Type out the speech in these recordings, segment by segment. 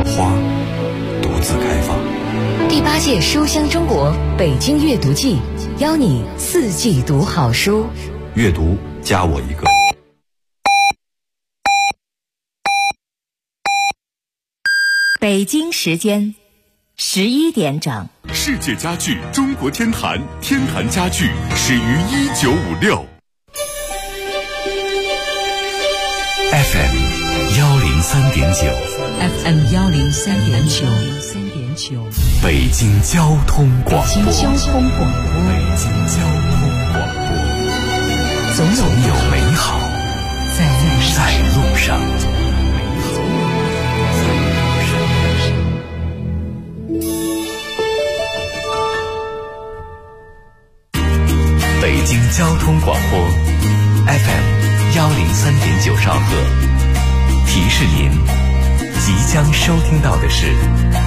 花独自开放。 第8届书香中国北京阅读季，邀你4季读好书。 阅读加我一个。 北京时间11点整。 世界家具中国天坛，天坛家具始于1956。 FM 103.9 FM 103.9， 北京交通广播。 北京交通广播，总有美好在路上。 北京交通广播 FM 103.9兆赫，提示您即将收听到的是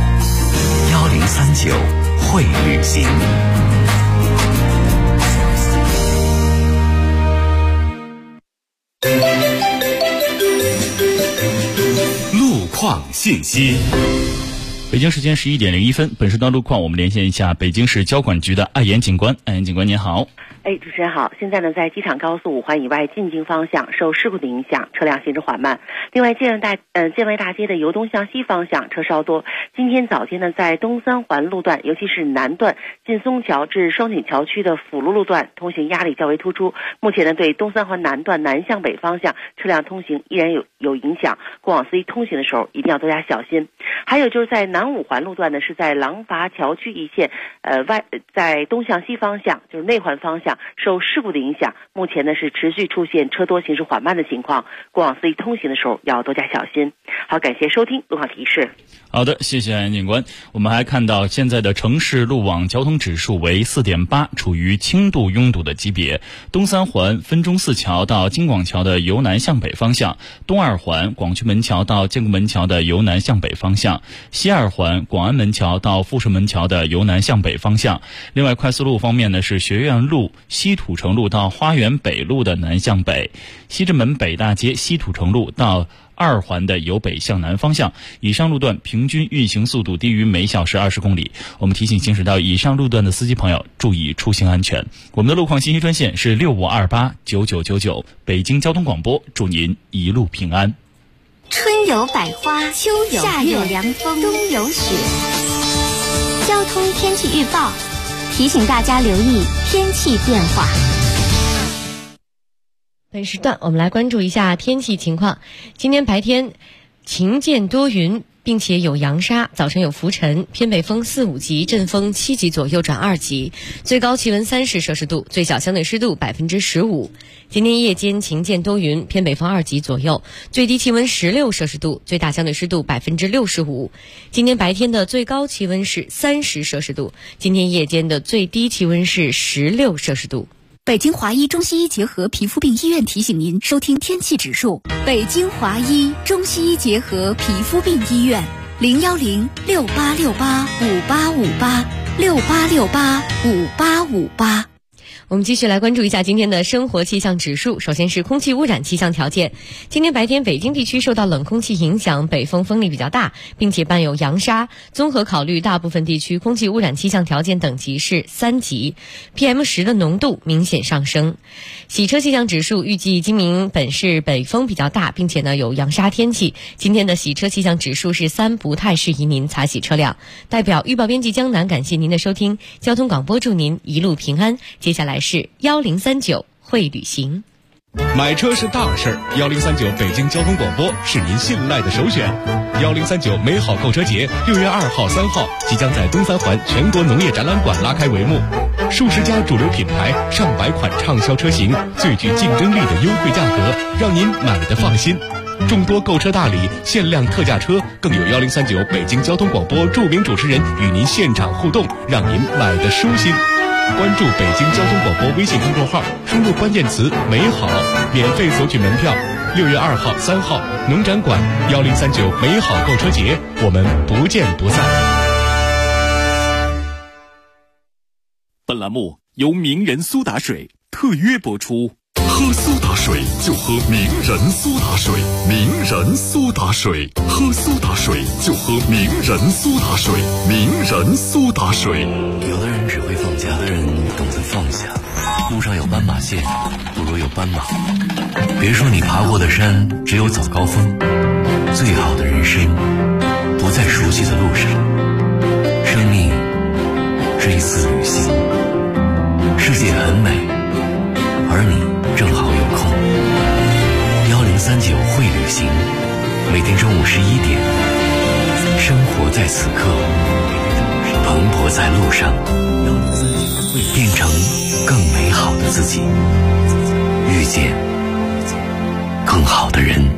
1039会旅行。 路况信息。 北京时间11点01分，本时段路况我们连线一下北京市交管局的艾岩警官。艾岩警官您好。 主持人好。现在呢，在机场高速5环以外进京方向受事故的影响，车辆行驶缓慢。另外，建外大街的由东向西方向车稍多。今天早间呢，在东3环路段，尤其是南段进松桥至双井桥区的辅路路段，通行压力较为突出。目前呢，对东3环南段南向北方向车辆通行依然有影响，过往司机通行的时候一定要多加小心。还有就是在南5环路段呢，是在廊坊桥区一线，在东向西方向，就是内环方向，受事故的影响，目前呢是持续出现车多行驶缓慢的情况，过往司机通行的时候要多加小心。好，感谢收听路况提示。 好的，谢谢安警官。我们还看到现在的城市路网交通指数为 4.8， 处于轻度拥堵的级别。东3环分钟寺桥到京广桥的由南向北方向，东2环广渠门桥到建国门桥的由南向北方向，西2环广安门桥到富顺门桥的由南向北方向。另外，快速路方面呢，是学院路西土城路到花园北路的南向北，西直门北大街西土城路到2环的由北向南方向。以上路段平均运行速度低于每小时20公里。我们提醒行驶到以上路段的司机朋友注意出行安全。我们的路况信息专线是65289999，北京交通广播，祝您一路平安。 春有百花，秋有夏有凉风，冬有雪。交通天气预报提醒大家留意天气变化。 本时段我们来关注一下天气情况。今天白天晴间多云，并且有扬沙，早晨有浮尘，偏北风4、5级，阵风7级左右转2级，最高气温30摄氏度，最小相对湿度15%。今天夜间晴间多云，偏北风2级左右，最低气温16摄氏度，最大相对湿度65%。今天白天的最高气温是30摄氏度，今天夜间的最低气温是16摄氏度。 北京华医中西医结合皮肤病医院提醒您收听天气指数。北京华医中西医结合皮肤病医院，0106868585858。 我们继续来关注一下今天的生活气象指数。首先是空气污染气象条件。今天白天北京地区受到冷空气影响，北风风力比较大，并且伴有扬沙。综合考虑，大部分地区空气污染气象条件等级是3级， PM10 的浓度明显上升。洗车气象指数预计今明本市北风比较大，并且呢有扬沙天气。今天的洗车气象指数是3，不太适宜您擦洗车辆。代表预报编辑江南感谢您的收听，交通广播祝您一路平安。接下来是1039会旅行。 买车是大事，1039北京交通广播是您信赖的首选。1039美好购车节6月2号、3号即将在东3环全国农业展览馆拉开帷幕，数十家主流品牌、上百款畅销车型，最具竞争力的优惠价格，让您买得放心。众多购车大礼、限量特价车，更有1039北京交通广播著名主持人与您现场互动，让您买得舒心。关注北京交通广播微信公众号，输入关键词美好，免费索取门票。6月2号、3号农展馆1039美好购车节，我们不见不散。 本栏目由名人苏打水特约播出。 喝苏打水就喝名人苏打水，名人苏打水，喝苏打水就喝名人苏打水，名人苏打水。 有的人只会放假，有的人懂得放下。路上有斑马线，不如有斑马。别说你爬过的山只有早高峰，最好的人生不在熟悉的路上。生命是一次旅行，世界很美，而你正好有空。1039会旅行，每天中午11点，生活在此刻，蓬勃在路上，变成更美好的自己，遇见更好的人。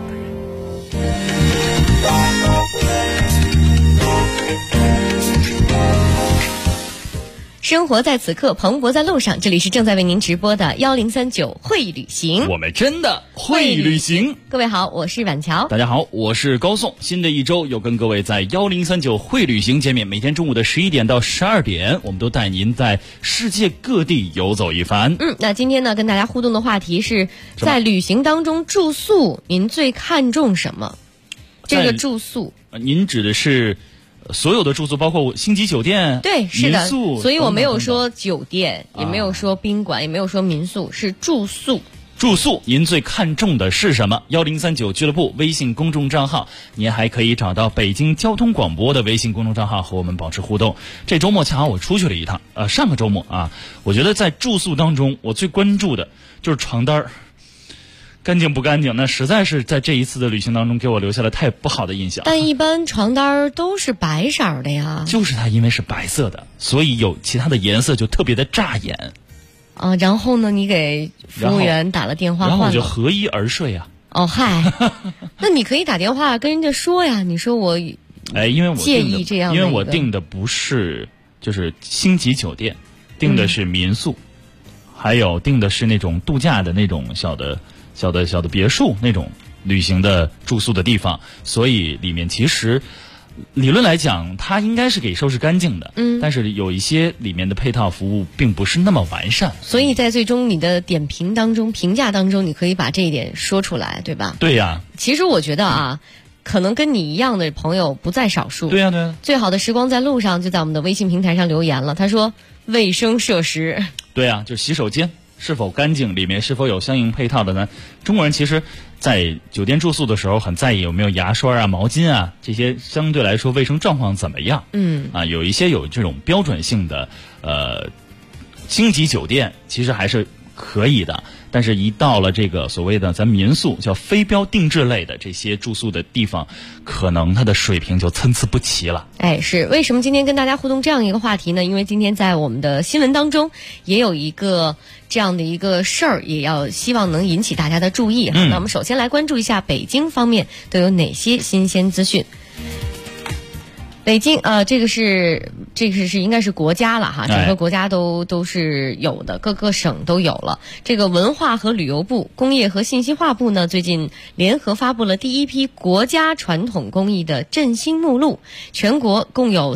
生活在此刻，蓬勃在路上。这里是正在为您直播的1039会旅行， 我们真的会旅行。 各位好，我是婉乔。 大家好，我是高颂。新的一周又跟各位在1039会旅行见面，每天中午的11点到12点，我们都带您在世界各地游走一番。 那今天呢，跟大家互动的话题是在旅行当中住宿，您最看重什么？这个住宿， 您指的是所有的住宿，包括星级酒店， 对，是的， 民宿， 所以我没有说酒店，也没有说宾馆，也没有说民宿，是住宿。 住宿，您最看重的是什么？1039俱乐部微信公众账号，您还可以找到北京交通广播的微信公众账号和我们保持互动。这周末恰好我出去了一趟，上个周末啊，我觉得在住宿当中，我最关注的就是床单儿。干净不干净，那实在是在这一次的旅行当中给我留下了太不好的印象。 但一般床单都是白色的呀。 就是它因为是白色的，所以有其他的颜色就特别的扎眼。 啊，然后呢，你给服务员打了电话换了， 然后我就合衣而睡啊。 哦嗨，那你可以打电话跟人家说呀，你说我因为我介意这样的， 因为我订的不是就是星级酒店，订的是民宿，还有订的是那种度假的那种小的别墅那种旅行的住宿的地方，所以里面其实理论来讲它应该是给收拾干净的，但是有一些里面的配套服务并不是那么完善， 所以在最终你的点评当中评价当中，你可以把这一点说出来，对吧？ 对呀。 其实我觉得啊，可能跟你一样的朋友不在少数。 对呀对呀。 最好的时光在路上就在我们的微信平台上留言了，他说卫生设施。 对呀，就是洗手间是否干净，里面是否有相应配套的呢？中国人其实在酒店住宿的时候很在意有没有牙刷啊、毛巾啊，这些相对来说卫生状况怎么样。有一些有这种标准性的星级酒店其实还是可以的，但是一到了这个所谓的咱民宿叫非标定制类的这些住宿的地方，可能它的水平就参差不齐了。 是为什么今天跟大家互动这样一个话题呢？因为今天在我们的新闻当中也有一个这样的一个事儿，也要希望能引起大家的注意。那我们首先来关注一下北京方面都有哪些新鲜资讯。北京这个是应该是国家了哈，整个国家都是有的，各个省都有了。这个文化和旅游部、工业和信息化部呢，最近联合发布了第一批国家传统工艺的振兴目录，全国共有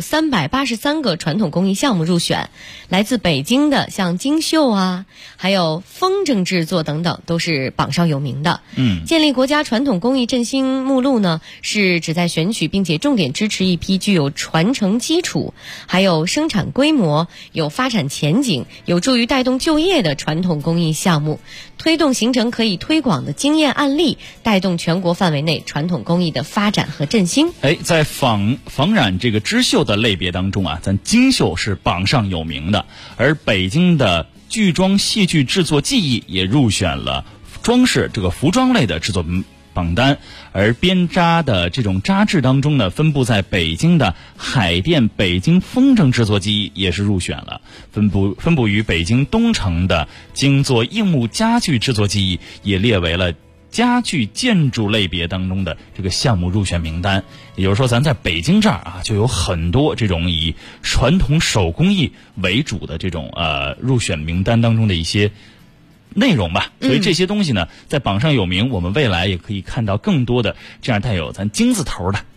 383个传统工艺项目入选，来自北京的像金绣啊，还有风筝制作等等，都是榜上有名的。建立国家传统工艺振兴目录呢，是旨在选取并且重点支持一批具有传承基础、还有生产规模、有发展前景、有助于带动就业的传统工艺项目，推动形成可以推广的经验案例，带动全国范围内传统工艺的发展和振兴。 在仿染这个织绣的类别当中啊，咱金绣是榜上有名的，而北京的剧装戏剧制作技艺也入选了装饰这个服装类的制作榜单，而编扎的这种扎制当中呢，分布在北京的海淀北京风筝制作技艺也是入选了，分布于北京东城的精做硬木家具制作技艺也列为了家具建筑类别当中的这个项目入选名单。也就是说，咱在北京这儿啊，就有很多这种以传统手工艺为主的这种入选名单当中的一些内容吧。所以这些东西呢，在榜上有名，我们未来也可以看到更多的这样带有咱金字头的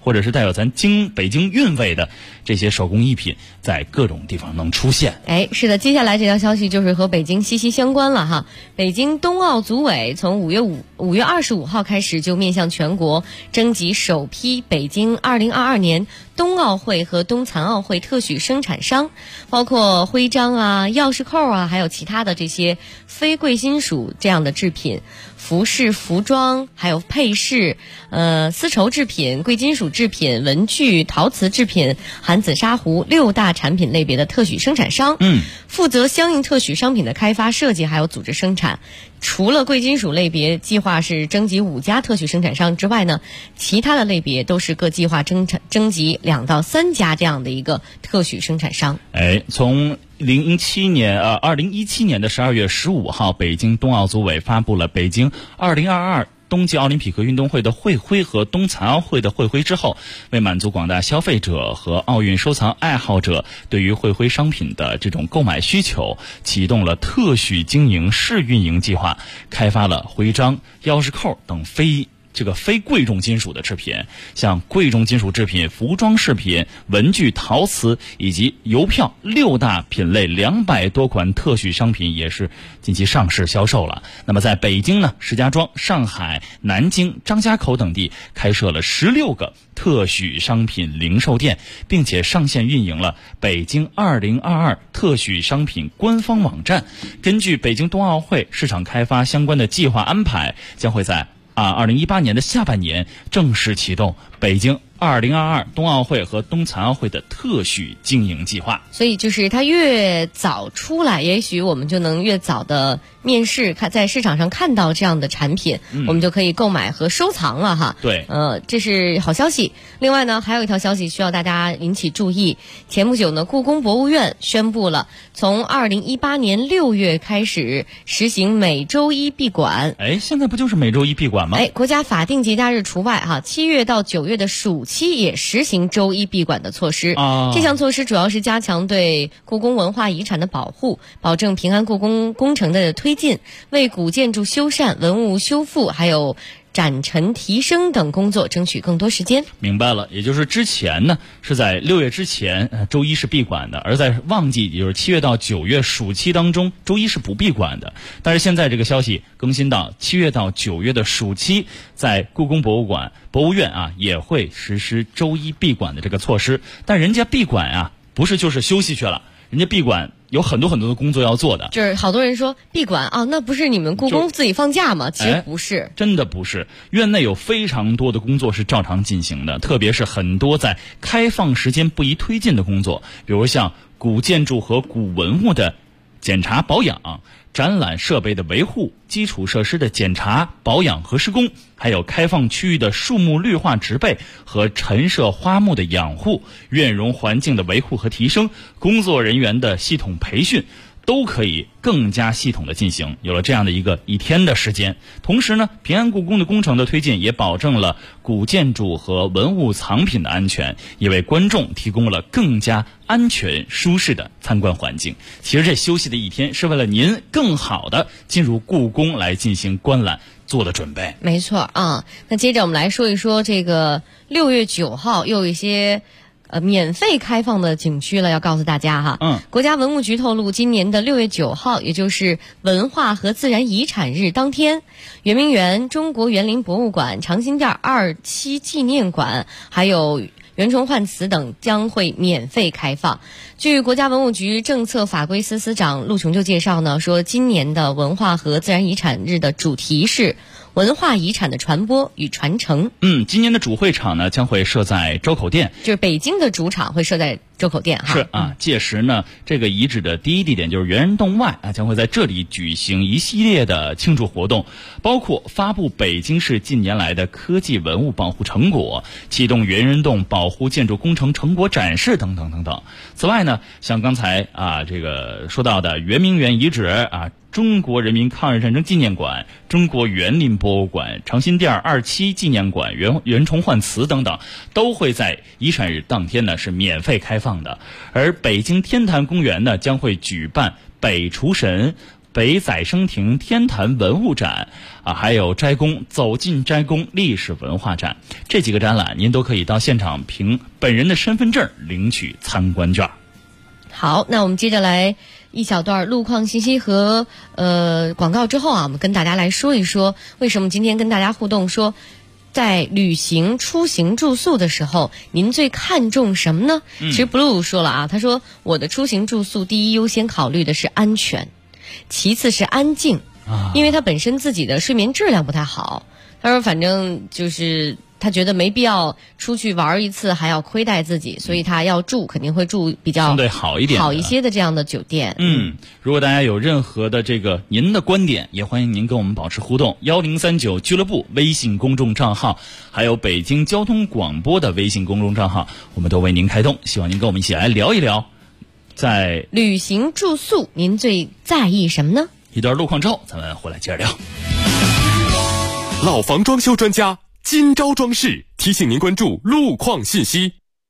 或者是带有咱北京韵味的这些手工艺品，在各种地方能出现。 哎，是的，接下来这条消息就是和北京息息相关了哈。北京冬奥组委从5月25号开始就面向全国征集首批北京2022年冬奥会和冬残奥会特许生产商，包括徽章啊、钥匙扣啊，还有其他的这些非贵金属这样的制品。服饰、服装，还有配饰，丝绸制品、贵金属制品、文具、陶瓷制品、含紫砂壶6大产品类别的特许生产商，负责相应特许商品的开发、设计还有组织生产。除了贵金属类别计划是征集5家特许生产商之外呢，其他的类别都是各计划征集2到3家这样的一个特许生产商。 哎，从2017年的12月15号，北京冬奥组委发布了北京2022冬季奥林匹克运动会的会徽和冬残奥会的会徽之后，为满足广大消费者和奥运收藏爱好者对于会徽商品的这种购买需求，启动了特许经营试运营计划，开发了徽章、钥匙扣等非贵重金属的制品，像贵重金属制品、服装饰品、文具、陶瓷以及邮票6大品类200多款特许商品也是近期上市销售了。那么在北京呢，石家庄、上海、南京、张家口等地开设了16个特许商品零售店，并且上线运营了北京2022特许商品官方网站。根据北京冬奥会市场开发相关的计划安排，将会在2018年的下半年正式启动北京2022冬奥会和冬残奥会的特许经营计划。 所以就是它越早出来，也许我们就能越早的面试，在市场上看到这样的产品，我们就可以购买和收藏了哈。 对， 这是好消息。另外呢，还有一条消息需要大家引起注意。前不久呢，故宫博物院宣布了，从2018年6月开始实行每周一闭馆。 哎，现在不就是每周一闭馆吗？ 哎，国家法定节假日除外哈，7月到9月的暑期也实行周一闭馆的措施。这项措施主要是加强对故宫文化遗产的保护，保证平安故宫工程的推进，为古建筑修缮、文物修复还有展陈提升等工作争取更多时间。 明白了，也就是之前呢是在6月之前周一是闭馆的，而在旺季也就是7月到9月暑期当中，周一是不闭馆的。但是现在这个消息更新到7月到9月的暑期，在故宫博物院也会实施周一闭馆的这个措施。但人家闭馆不是就是休息去了，人家闭馆有很多很多的工作要做的。 就是好多人说闭馆那不是你们故宫自己放假吗？其实不是， 真的不是。院内有非常多的工作是照常进行的，特别是很多在开放时间不宜推进的工作，比如像古建筑和古文物的检查保养、展览设备的维护、基础设施的检查保养和施工，还有开放区域的树木绿化植被和陈设花木的养护、院容环境的维护和提升，工作人员的系统培训，都可以更加系统的进行。有了这样的一天的时间，同时呢，平安故宫的工程的推进也保证了古建筑和文物藏品的安全，也为观众提供了更加安全舒适的参观环境。其实这休息的一天是为了您更好的进入故宫来进行观览做的准备。 没错那接着我们来说一说这个6月9号又有一些免费开放的景区了，要告诉大家哈。国家文物局透露，今年的6月9号，也就是文化和自然遗产日当天，圆明园、中国园林博物馆、长辛店27纪念馆，还有袁崇焕祠等将会免费开放。据国家文物局政策法规司司长陆琼就介绍呢，说今年的文化和自然遗产日的主题是文化遗产的传播与传承。 今年的主会场呢将会设在周口店， 就是北京的主场会设在周口店是届时呢，这个遗址的第一地点就是猿人洞外将会在这里举行一系列的庆祝活动，包括发布北京市近年来的科技文物保护成果，启动猿人洞保护建筑工程成果展示等等等等。此外呢，像刚才这个说到的圆明园遗址中国人民抗日战争纪念馆、中国园林博物馆、长辛店27纪念馆、袁崇焕祠等等，都会在遗产日当天呢是免费开放的。而北京天坛公园呢将会举办北厨神、 北载生亭天坛文物展还有斋宫走进斋宫历史文化展，这几个展览您都可以到现场凭本人的身份证领取参观券。 好，那我们接着来一小段路况信息和广告之后我们跟大家来说一说为什么今天跟大家互动说在旅行、出行、住宿的时候您最看重什么呢？其实 Blue 说了他说我的出行住宿第一优先考虑的是安全，其次是安静，因为他本身自己的睡眠质量不太好，他说反正就是他觉得没必要出去玩一次还要亏待自己，所以他要住肯定会住比较相对好一点好一些的这样的酒店。 如果大家有任何的您的观点，也欢迎您跟我们保持互动。1039俱乐部微信公众账号，还有北京交通广播的微信公众账号，我们都为您开通，希望您跟我们一起来聊一聊在旅行住宿您最在意什么呢？ 一段路况之后咱们回来接着聊。 老房装修专家今朝装饰提醒您关注路况信息。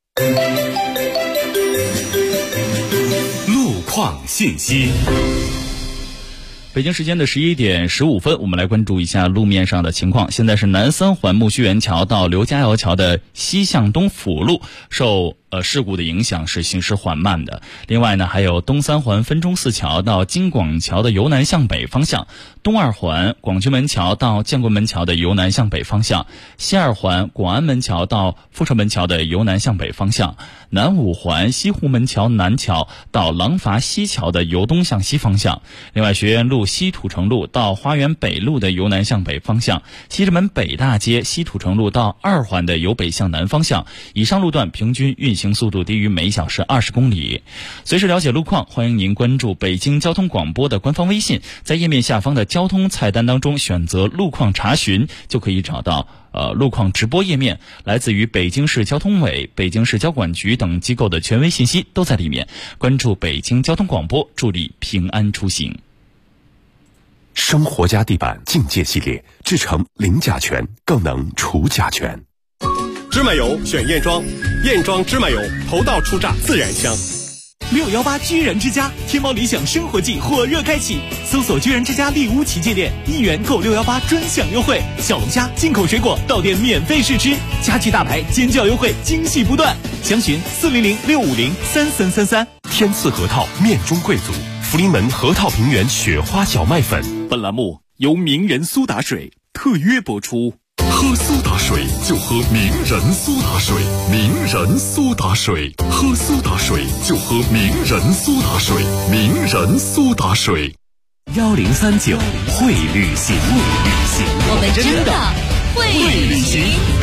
路况信息。 北京时间的11点15分，我们来关注一下路面上的情况。现在是南三环木樨园桥到刘家窑桥的西向东辅路受事故的影响是行驶缓慢的。另外呢，还有东三环分钟寺桥到京广桥的由南向北方向，东二环广渠门桥到建国门桥的由南向北方向，西二环广安门桥到阜成门桥的由南向北方向，南五环西湖门桥南桥到廊坊西桥的由东向西方向。另外，学院路西土城路到花园北路的由南向北方向，西直门北大街西土城路到二环的由北向南方向。以上路段平均运行速度低于每小时20公里。随时了解路况，欢迎您关注北京交通广播的官方微信，在页面下方的交通菜单当中选择路况查询，就可以找到路况直播页面，来自于北京市交通委、北京市交管局等机构的权威信息都在里面。关注北京交通广播，助力平安出行。 生活家地板境界系列制成零甲醛，更能除甲醛。 芝麻油选燕庄，燕庄芝麻油头道出榨自然香。 618居然之家天猫理想生活季火热开启，搜索居然之家丽屋旗舰店，1元购618专享优惠，小龙虾、进口水果到店免费试吃，家具大牌尖叫优惠惊喜不断，详询400-650-3333。 天赐核桃面中贵族，福临门核桃平原雪花小麦粉。 本栏目由名人苏打水特约播出。 喝苏打水就喝名人苏打水，名人苏打水，喝苏打水就喝名人苏打水，名人苏打水。 1039会旅行， 我们真的会旅行。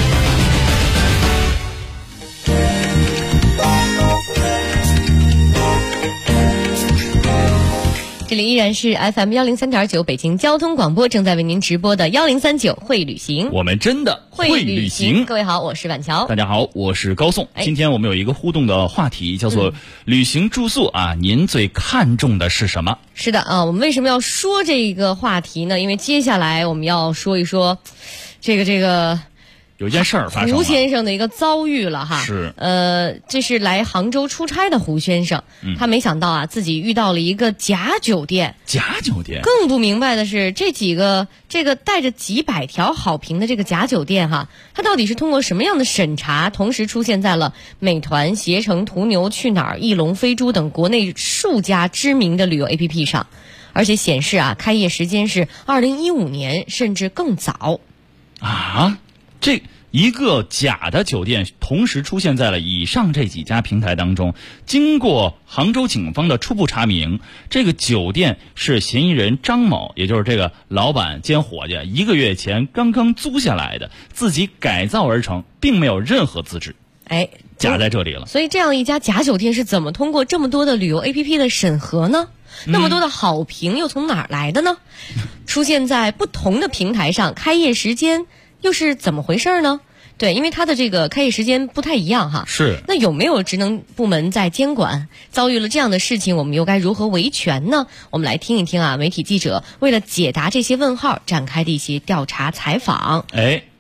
这里依然是 FM 103.9北京交通广播正在为您直播的1039会旅行， 我们真的会旅行。 各位好，我是婉乔。 大家好，我是高颂。今天我们有一个互动的话题，叫做旅行住宿您最看重的是什么？ 是的我们为什么要说这个话题呢？因为接下来我们要说一说这个有件事儿发生了， 胡先生的一个遭遇了哈。 是这是来杭州出差的胡先生，他没想到自己遇到了一个假酒店。 假酒店更不明白的是，这个带着几百条好评的这个假酒店它到底是通过什么样的审查，同时出现在了美团、携程、途牛、去哪儿、翼龙、飞猪等国内数家知名的旅游 APP 上，而且显示开业时间是2015年，甚至更早。 这一个假的酒店同时出现在了以上这几家平台当中，经过杭州警方的初步查明，这个酒店是嫌疑人张某，也就是这个老板兼伙计1个月前刚刚租下来的，自己改造而成，并没有任何资质。假在这里了。 所以这样一家假酒店是怎么通过这么多的旅游 APP 的审核呢？那么多的好评又从哪儿来的呢？出现在不同的平台上，开业时间又是怎么回事呢？对，因为它的这个开业时间不太一样是。 那有没有职能部门在监管？遭遇了这样的事情，我们又该如何维权呢？我们来听一听媒体记者为了解答这些问号展开的一些调查采访。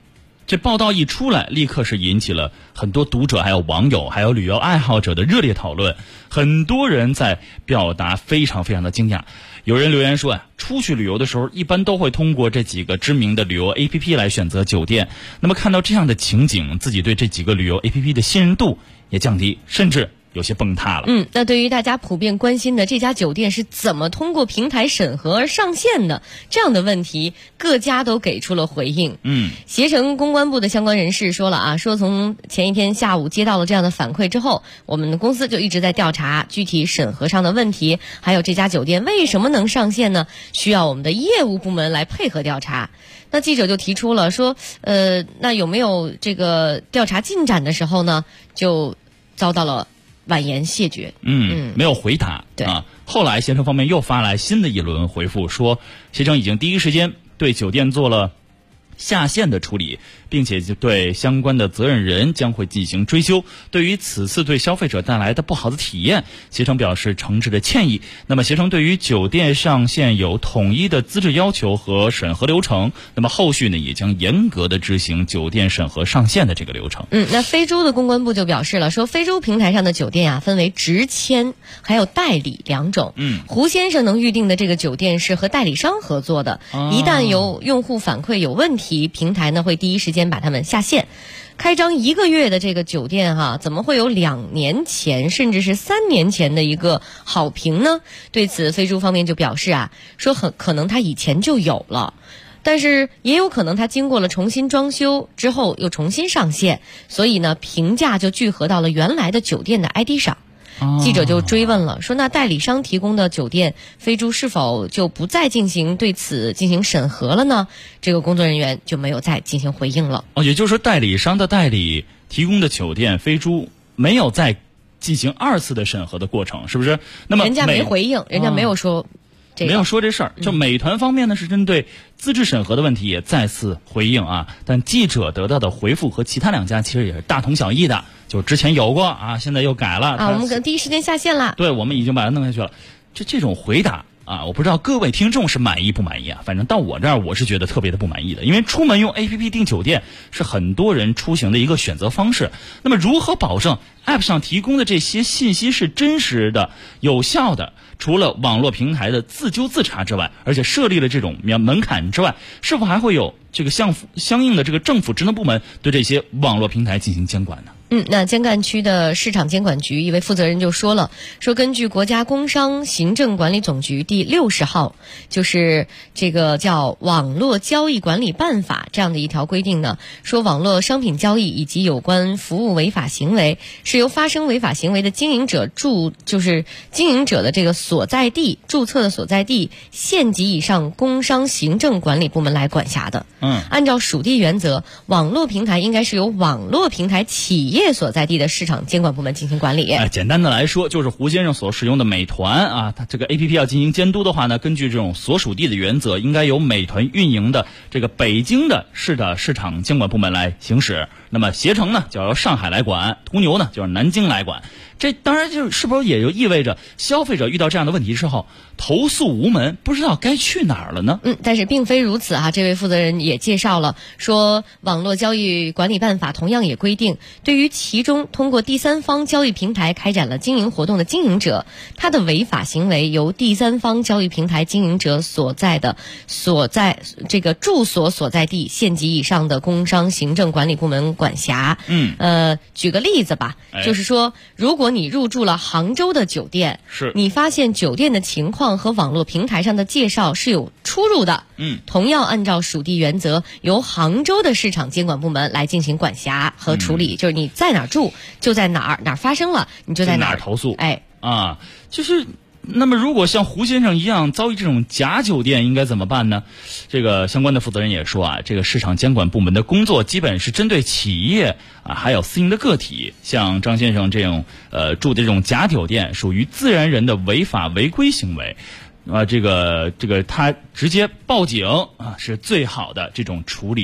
这报道一出来，立刻是引起了很多读者、还有网友、还有旅游爱好者的热烈讨论。很多人在表达非常非常的惊讶。有人留言说出去旅游的时候一般都会通过这几个知名的旅游 APP 来选择酒店。那么看到这样的情景，自己对这几个旅游 APP 的信任度也降低，甚至有些崩塌了。 那对于大家普遍关心的这家酒店是怎么通过平台审核而上线的这样的问题，各家都给出了回应。携程公关部的相关人士说了说从前一天下午接到了这样的反馈之后，我们的公司就一直在调查具体审核上的问题，还有这家酒店为什么能上线呢？需要我们的业务部门来配合调查。那记者就提出了说，那有没有这个调查进展的时候呢，就遭到了婉言谢绝。 没有回答。 对后来携程方面又发来新的一轮回复，说携程已经第一时间对酒店做了下线的处理，并且对相关的责任人将会进行追究。对于此次对消费者带来的不好的体验，携程表示诚挚的歉意。那么携程对于酒店上线有统一的资质要求和审核流程，那么后续呢也将严格的执行酒店审核上线的这个流程。 那非洲的公关部就表示了，说非洲平台上的酒店分为直签还有代理两种。胡先生能预定的这个酒店是和代理商合作的，一旦有用户反馈有问题，平台呢会第一时间把他们下线。开张1个月的这个酒店怎么会有2年前甚至是3年前的一个好评呢？对此非洲方面就表示说很可能他以前就有了，但是也有可能他经过了重新装修之后又重新上线，所以呢评价就聚合到了原来的酒店的 ID 上。记者就追问了，说那代理商提供的酒店飞猪是否就不再对此进行审核了呢？这个工作人员就没有再进行回应了。 也就是说代理商的代理提供的酒店飞猪没有再进行2次的审核的过程，是不是？那么人家没回应，人家没有说没有说这事儿。就美团方面呢是针对资质审核的问题也再次回应但记者得到的回复和其他2家其实也是大同小异的，就之前有过现在又改了我们可能第一时间下线了。 对，我们已经把它弄下去了。这种回答我不知道各位听众是满意不满意反正到我这儿我是觉得特别的不满意的，因为出门用 APP 订酒店是很多人出行的一个选择方式。那么如何保证 App 上提供的这些信息是真实的、有效的？除了网络平台的自纠自查之外，而且设立了这种门槛之外，是否还会有这个相应的这个政府职能部门对这些网络平台进行监管呢？ 那江干区的市场监管局一位负责人就说了，说根据国家工商行政管理总局第60号，就是这个叫网络交易管理办法这样的一条规定呢，说网络商品交易以及有关服务违法行为是由发生违法行为的经营者就是经营者的这个所在地注册的所在地县级以上工商行政管理部门来管辖的。按照属地原则，网络平台应该是由网络平台企业所在地的市场监管部门进行管理。 简单的来说，就是胡先生所使用的美团它这个 APP 要进行监督的话呢，根据这种所属地的原则，应该由美团运营的这个北京的市场监管部门来行使。那么携程呢就要由上海来管，途牛呢就是南京来管。这当然是不是也就意味着消费者遇到这样的问题之后投诉无门，不知道该去哪儿了呢？ 但是并非如此这位负责人也介绍了，说网络交易管理办法同样也规定，对于其中通过第三方交易平台开展了经营活动的经营者，他的违法行为由第三方交易平台经营者所在这个住所所在地县级以上的工商行政管理部门管辖。举个例子吧，就是说如果你入住了杭州的酒店，你发现酒店的情况和网络平台上的介绍是有出入的，同样按照属地原则，由杭州的市场监管部门来进行管辖和处理。就是你在哪儿住，就在哪儿发生了，你就在哪儿投诉。就是那么如果像胡先生一样遭遇这种假酒店应该怎么办呢？这个相关的负责人也说这个市场监管部门的工作基本是针对企业还有私营的个体，像张先生这种住的这种假酒店属于自然人的违法违规行为这个他直接报警是最好的这种处理的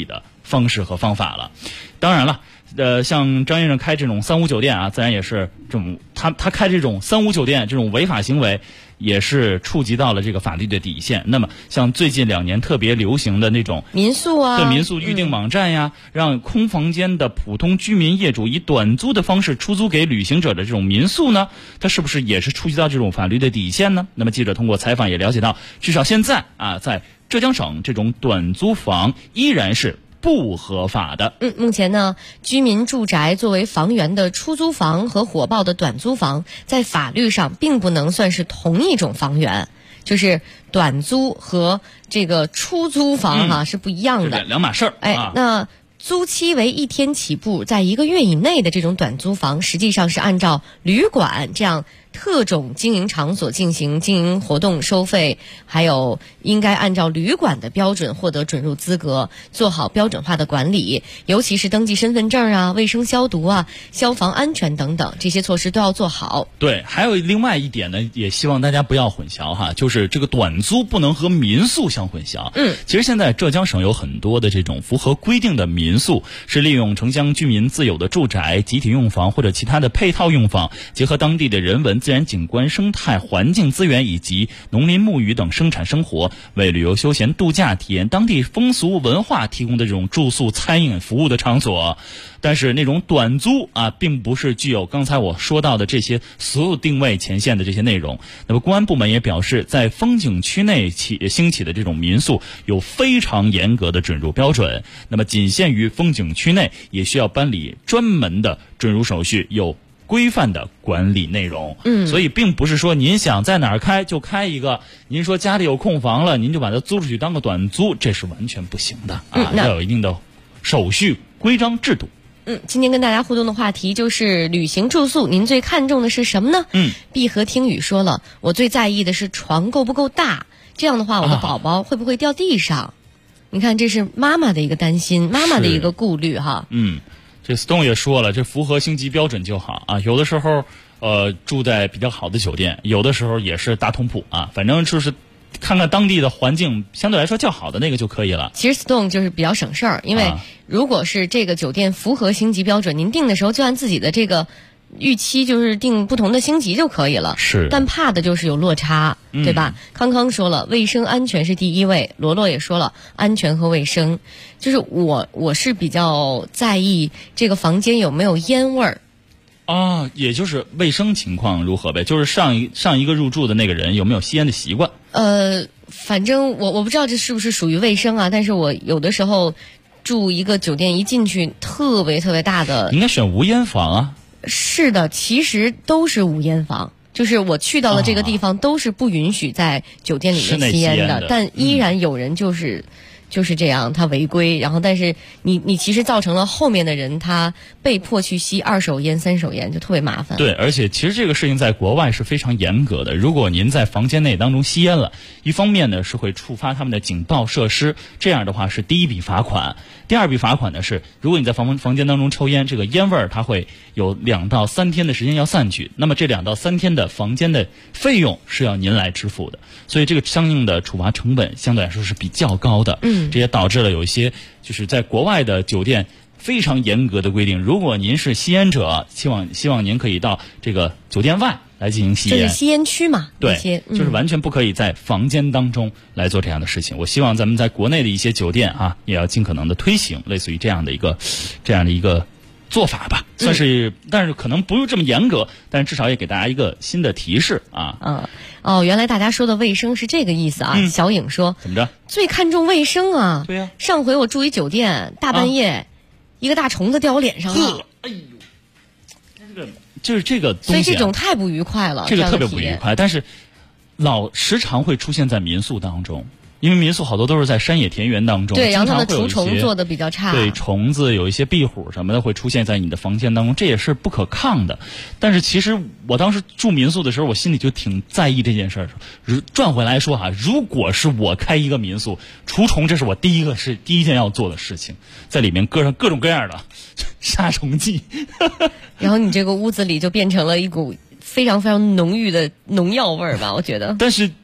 方式和方法了。当然了，像张先生开这种3无酒店啊，自然也是这种他开这种3无酒店这种违法行为，也是触及到了这个法律的底线。那么像最近2年特别流行的那种民宿啊， 对民宿预订网站呀，让空房间的普通居民业主以短租的方式出租给旅行者的这种民宿呢，它是不是也是触及到这种法律的底线呢？那么记者通过采访也了解到，至少现在啊，在浙江省这种短租房依然是不合法的。 目前呢，居民住宅作为房源的出租房和火爆的短租房，在法律上并不能算是同一种房源，就是短租和这个出租房是不一样的， 两码事儿。 那租期为1天起步，在1个月以内的这种短租房，实际上是按照旅馆这样特种经营场所进行经营活动收费，还有应该按照旅馆的标准获得准入资格，做好标准化的管理，尤其是登记身份证啊、卫生消毒啊、消防安全等等这些措施都要做好。 对，还有另外一点呢，也希望大家不要混淆哈，就是这个短租不能和民宿相混淆。其实现在浙江省有很多的这种符合规定的民宿，是利用城乡居民自有的住宅、集体用房或者其他的配套用房，结合当地的人文、自然景观、生态环境资源以及农林牧渔等生产生活，为旅游休闲度假体验当地风俗文化提供的这种住宿餐饮服务的场所。但是那种短租啊，并不是具有刚才我说到的这些所有定位前线的这些内容。那么公安部门也表示，在风景区内兴起的这种民宿有非常严格的准入标准，那么仅限于风景区内，也需要办理专门的准入手续，有规范的管理内容。所以并不是说您想在哪儿开就开一个，您说家里有空房了，您就把它租出去当个短租，这是完全不行的啊！要有一定的手续、规章制度。 今天跟大家互动的话题就是旅行住宿，您最看重的是什么呢？碧荷听雨说了，我最在意的是床够不够大，这样的话我的宝宝会不会掉地上。你看，这是妈妈的一个担心，妈妈的一个顾虑哈。 这 Stone 也说了，这符合星级标准就好啊。有的时候住在比较好的酒店，有的时候也是大通铺啊，反正就是看看当地的环境相对来说较好的那个就可以了。 其实 Stone 就是比较省事儿，因为如果是这个酒店符合星级标准，您订的时候就按自己的这个预期就是订不同的星级就可以了。 是， 但怕的就是有落差，对吧？康康说了，卫生安全是第一位。罗罗也说了，安全和卫生，就是我是比较在意这个房间有没有烟味儿。 也就是卫生情况如何呗，就是上一个入住的那个人有没有吸烟的习惯？ 反正我不知道这是不是属于卫生啊，但是我有的时候住一个酒店，一进去特别特别大的， 应该选无烟房啊。 是的，其实都是无烟房，就是我去到了这个地方都是不允许在酒店里面吸烟的，但依然有人就是这样，他违规，然后但是你其实造成了后面的人他被迫去吸2手烟、3手烟，就特别麻烦。 对，而且其实这个事情在国外是非常严格的。如果您在房间内当中吸烟了，一方面呢是会触发他们的警报设施，这样的话是第一笔罚款。第二笔罚款呢是，如果你在房间当中抽烟，这个烟味儿它会有2到3天的时间要散去，那么这2到3天的房间的费用是要您来支付的，所以这个相应的处罚成本相对来说是比较高的。这也导致了有一些就是在国外的酒店非常严格的规定，如果您是吸烟者，希望您可以到这个酒店外来进行吸烟， 就是吸烟区嘛。 对，就是完全不可以在房间当中来做这样的事情。我希望咱们在国内的一些酒店啊，也要尽可能的推行类似于这样的一个做法吧，算是，但是可能不用这么严格，但是至少也给大家一个新的提示啊。 原来大家说的卫生是这个意思啊。小颖说， 怎么着？ 最看重卫生啊。 对呀。 上回我住一酒店，大半夜，一个大虫子掉我脸上了。 哎呦，就是这个东西， 所以这种太不愉快了。 这个特别不愉快，但是时常会出现在民宿当中。因为民宿好多都是在山野田园当中， 对，然后它的除虫做的比较差， 对，虫子有一些壁虎什么的会出现在你的房间当中，这也是不可抗的。但是其实我当时住民宿的时候，我心里就挺在意这件事儿。转回来说哈，如果是我开一个民宿，除虫这是我第一件要做的事情，在里面搁上各种各样的杀虫剂， 然后你这个屋子里就变成了一股非常非常浓郁的农药味儿吧，我觉得。 但是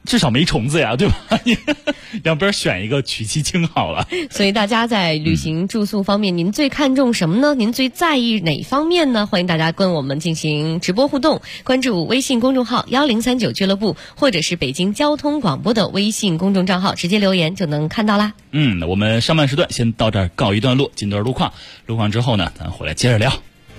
至少没虫子呀，对吧？两边选一个取其轻好了。 所以大家在旅行住宿方面，您最看重什么呢？您最在意哪方面呢？欢迎大家跟我们进行直播互动，关注微信公众号1039俱乐部，或者是北京交通广播的微信公众账号，直接留言就能看到啦。 我们上半时段先到这儿告一段落，进段路况之后呢，咱回来接着聊。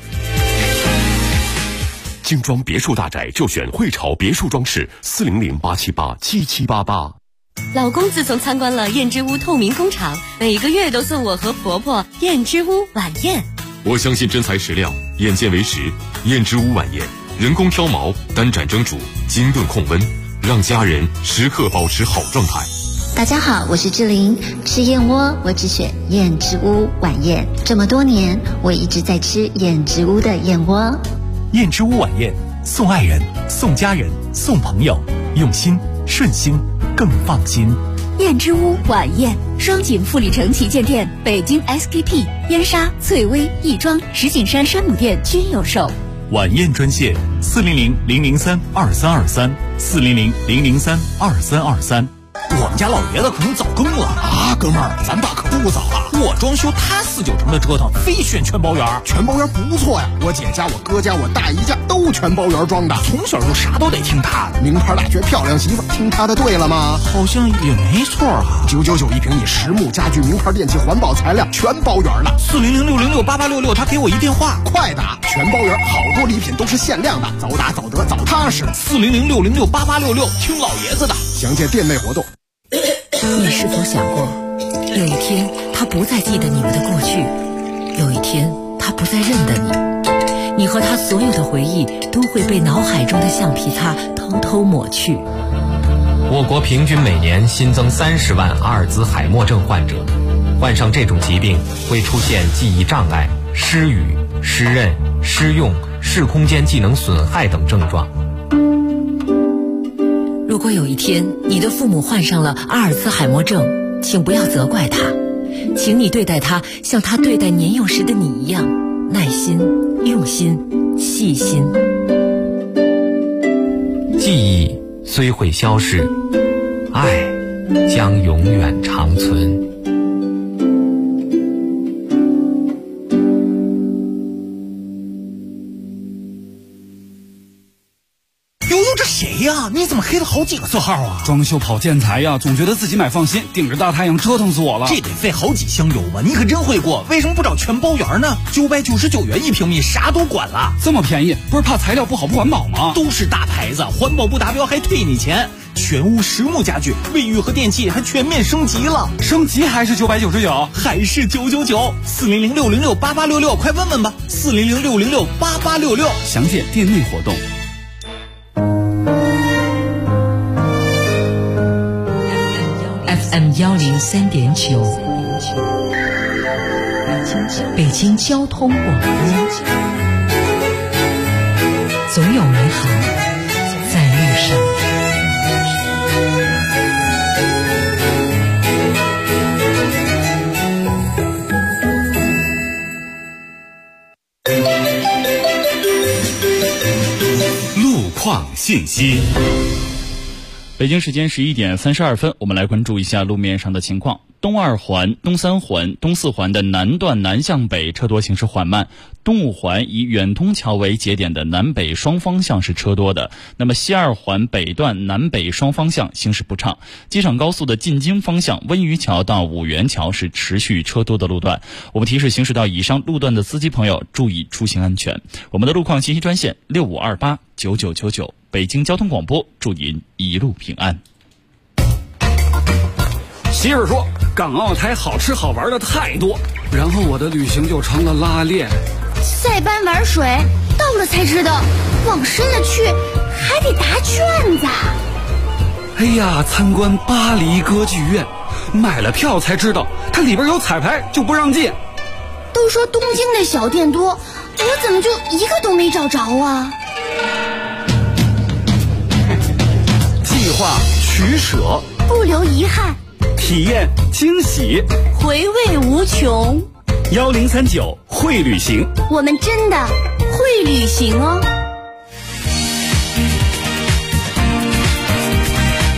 精装别墅大宅就选汇潮别墅装饰，400-878-7788。 老公自从参观了燕之屋透明工厂，每个月都送我和婆婆燕之屋晚宴。 我相信真材实料，眼见为实。燕之屋晚宴，人工挑毛，单盏蒸煮，精炖控温，让家人时刻保持好状态。 大家好，我是志玲，吃燕窝我只选燕之屋晚宴。这么多年，我一直在吃燕之屋的燕窝。 燕之屋晚宴，送爱人，送家人，送朋友，用心顺心更放心。 燕之屋晚宴，双井富力城旗舰店、北京 SKP、燕莎、翠微、亦庄、石景山山姆店均有售。 晚宴专线400-003-2323，400-003-2323。我们家老爷子可能早更了啊，哥们儿，咱爸可不早了。我装修他4-9成的折腾，非选全包圆。 全包圆不错呀，我姐家、我哥家、我大姨家都全包圆装的， 从小就啥都得听他的。 名牌大学漂亮媳妇，听他的对了吗？ 好像也没错啊。 999一平米，实木家具、名牌电器、环保材料，全包圆了。 400-606-8866，他给我一电话， 快打！全包圆，好多礼品都是限量的，早打早得早踏实。 400-606-8866，听老爷子的。 详见店内活动。 你是否想过，有一天他不再记得你们的过去，有一天他不再认得你，你和他所有的回忆都会被脑海中的橡皮擦偷偷抹去。 我国平均每年新增30万阿尔兹海默症患者，患上这种疾病会出现记忆障碍、失语、失认、失用、视空间技能损害等症状。 如果有一天你的父母患上了阿尔兹海默症，请不要责怪他，请你对待他像他对待年幼时的你一样，耐心、用心、细心。 记忆虽会消逝，爱将永远长存。 谁呀？你怎么黑了好几个色号啊？ 装修跑建材呀，总觉得自己买放心，顶着大太阳折腾死我了。 这得费好几箱油吧？你可真会过，为什么不找全包圆呢？999元1平米，啥都管了。 这么便宜，不是怕材料不好不环保吗？ 都是大牌子，环保不达标还退你钱。全屋实木家具、卫浴和电器还全面升级了， 升级还是999， 还是999。400-606-8866，快问问吧。400-606-8866， 详见店内活动。 FM 103.9，北京交通广播，总有美好在路上。 路况信息。 北京时间11:32，我们来关注一下路面上的情况。东2环、东3环、东4环的南段南向北车多，行驶缓慢。东5环以远通桥为节点的南北双方向是车多的。那么西2环北段南北双方向行驶不畅。机场高速的进京方向温榆桥到五原桥是持续车多的路段。我们提示行驶到以上路段的司机朋友注意出行安全。我们的路况信息专线65289999，北京交通广播，祝您一路平安。 媳妇说港澳台好吃好玩的太多，然后我的旅行就成了拉练。 塞班玩水，到了才知道，往深了去还得答卷子。 哎呀，参观巴黎歌剧院，买了票才知道它里边有彩排，就不让进。 都说东京的小店多，我怎么就一个都没找着啊？ 计划取舍， 不留遗憾， 体验惊喜， 回味无穷。 1039会旅行， 我们真的会旅行哦。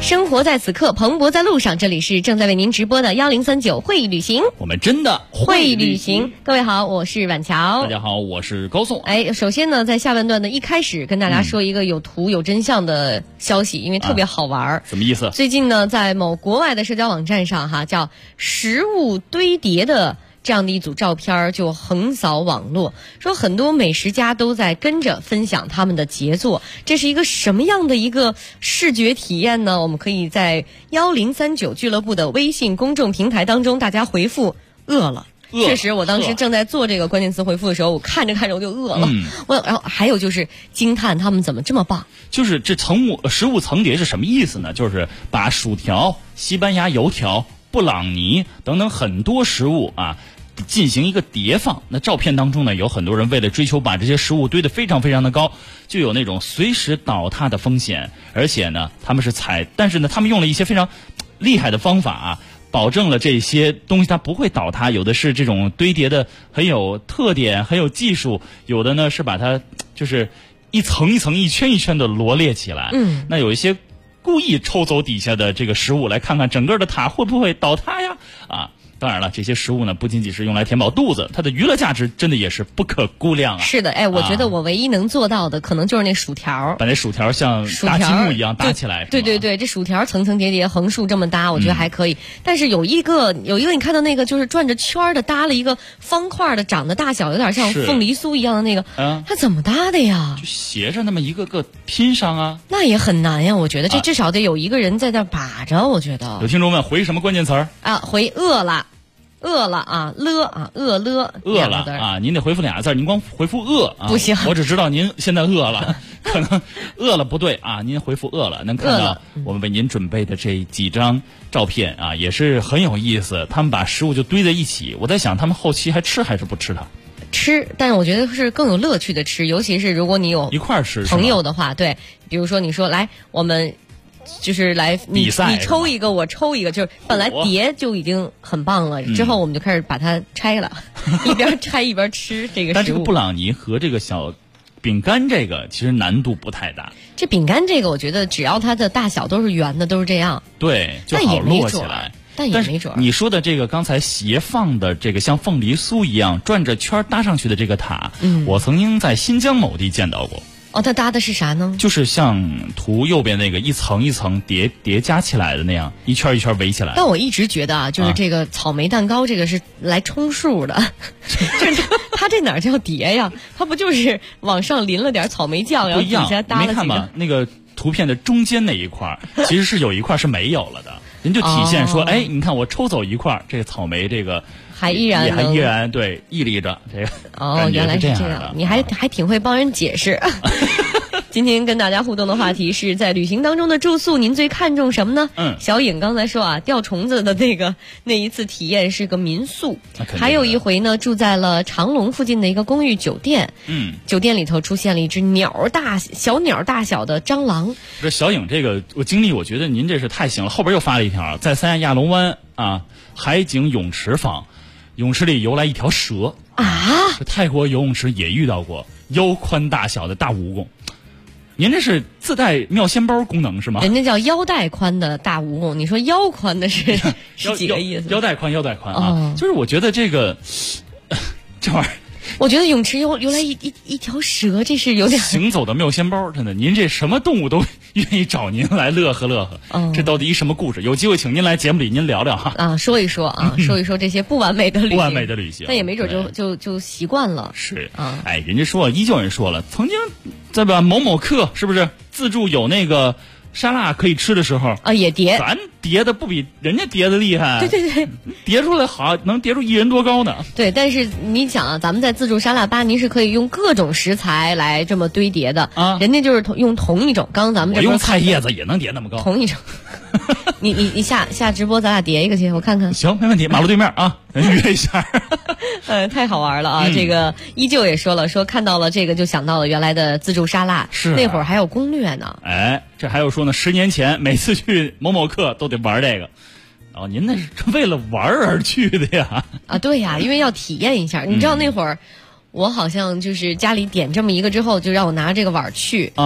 生活在此刻，蓬勃在路上。这里是正在为您直播的1039会旅行， 我们真的会旅行。各位好，我是婉乔。 大家好，我是高颂。 首先呢，在下半段的一开始跟大家说一个有图有真相的消息，因为特别好玩。 什么意思？ 最近呢，在某国外的社交网站上叫食物堆叠的这样的一组照片就横扫网络，说很多美食家都在跟着分享他们的杰作。这是一个什么样的一个视觉体验呢？我们可以在1039俱乐部的微信公众平台当中，大家回复饿了。确实，我当时正在做这个关键词回复的时候，我看着看着我就饿了。然后还有就是惊叹他们怎么这么棒。 就是这食物层叠是什么意思呢？就是把薯条、西班牙油条、布朗尼等等很多食物进行一个叠放。那照片当中呢，有很多人为了追求把这些食物堆得非常非常的高，就有那种随时倒塌的风险。而且呢，但是呢，他们用了一些非常厉害的方法保证了这些东西它不会倒塌。有的是这种堆叠的很有特点、很有技术，有的呢是把它就是一层一层、一圈一圈的罗列起来。那有一些故意抽走底下的这个食物，来看看整个的塔会不会倒塌呀？当然了，这些食物呢不仅仅是用来填饱肚子，它的娱乐价值真的也是不可估量啊！ 是的，我觉得我唯一能做到的可能就是那薯条， 把那薯条像搭积木一样搭起来。 对，这薯条层层叠叠，横竖这么搭，我觉得还可以。但是有一个你看到那个就是转着圈的搭了一个方块的，长得大小有点像凤梨酥一样的那个，它怎么搭的呀？ 就斜着那么一个个拼上啊， 那也很难呀！我觉得这至少得有一个人在那把着。我觉得有听众问回什么关键词儿回饿了。饿了饿了您得回复俩字，您光回复饿不行。 我只知道您现在饿了，可能饿了不对您回复饿了，能看到我们为您准备的这几张照片也是很有意思。他们把食物就堆在一起，我在想他们后期还吃还是不吃它？ 吃，但是我觉得是更有乐趣的吃，尤其是如果你有一块吃朋友的话，对，比如说你说来我们。就是来你抽一个我抽一个，就是本来叠就已经很棒了，之后我们就开始把它拆了，一边拆一边吃这个食物。 但这个布朗尼和这个小饼干这个其实难度不太大。 这饼干这个我觉得只要它的大小都是圆的，都是这样， 对，就好摞起来。 但也没准。 你说的这个刚才斜放的这个像凤梨酥一样转着圈搭上去的这个塔，我曾经在新疆某地见到过。 它搭的是啥呢？ 就是像图右边那个一层一层叠加起来的那样，一圈一圈围起来。 但我一直觉得就是这个草莓蛋糕这个是来充数的，就是它这哪叫叠呀？它不就是往上淋了点草莓酱，然后底下搭了几个？ 没看吧？那个图片的中间那一块其实是有一块是没有了的，人就体现说，你看我抽走一块，这个草莓这个。 还依然对屹立着这个原来是这样，你还挺会帮人解释。今天跟大家互动的话题是在旅行当中的住宿，您最看重什么呢？小颖刚才说钓虫子的那一次体验是个民宿，还有一回呢住在了长隆附近的一个公寓酒店，酒店里头出现了一只小鸟大小的蟑螂。 这小颖这个经历，我觉得您这是太行了。后边又发了一条，在三亚亚龙湾海景泳池坊。泳池里游来一条蛇这泰国游泳池也遇到过腰宽大小的大蜈蚣。您这是自带妙鲜包功能是吗？ 人家叫腰带宽的大蜈蚣，你说腰宽的是几个意思？ 腰带宽就是我觉得这个这玩意儿。 我觉得泳池游来一条蛇，这是有点行走的妙鲜包，真的。您这什么动物都愿意找您来乐呵。这到底一什么故事？有机会请您来节目里您聊聊哈。 说一说说一说这些不完美的旅行， 但也没准就习惯了。 是人家说依旧人说了，曾经在某某课是不是自助有那个沙拉可以吃的时候也叠， 咱叠的不比人家叠的厉害。 对， 叠出来好，能叠出1人多高呢。 对，但是你想咱们在自助沙拉吧，您是可以用各种食材来这么堆叠的人家就是用同一种。刚刚咱们这用菜叶子也能叠那么高， 同一种。你下直播，咱俩叠一个去，我看看。 行，没问题，马路对面约一下。 太好玩了这个依旧也说了，说看到了这个就想到了原来的自助沙拉， 是那会儿还有攻略呢。 这还有说呢，10年前每次去某某课都得玩这个。您那是为了玩而去的呀？ 对呀，因为要体验一下。你知道那会儿我好像就是家里点这么一个之后，就让我拿这个碗去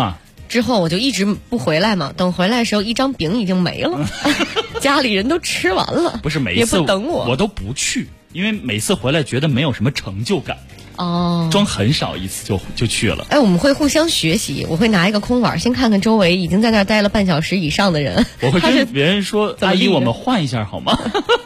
之后我就一直不回来嘛，等回来的时候，一张饼已经没了，家里人都吃完了。 不是每一次也不等我都不去，因为每次回来觉得没有什么成就感。 哦， 装很少一次就去了。 哎，我们会互相学习，我会拿一个空碗，先看看周围已经在那儿待了半小时以上的人。 我会跟别人说：“阿姨，我们换一下好吗？”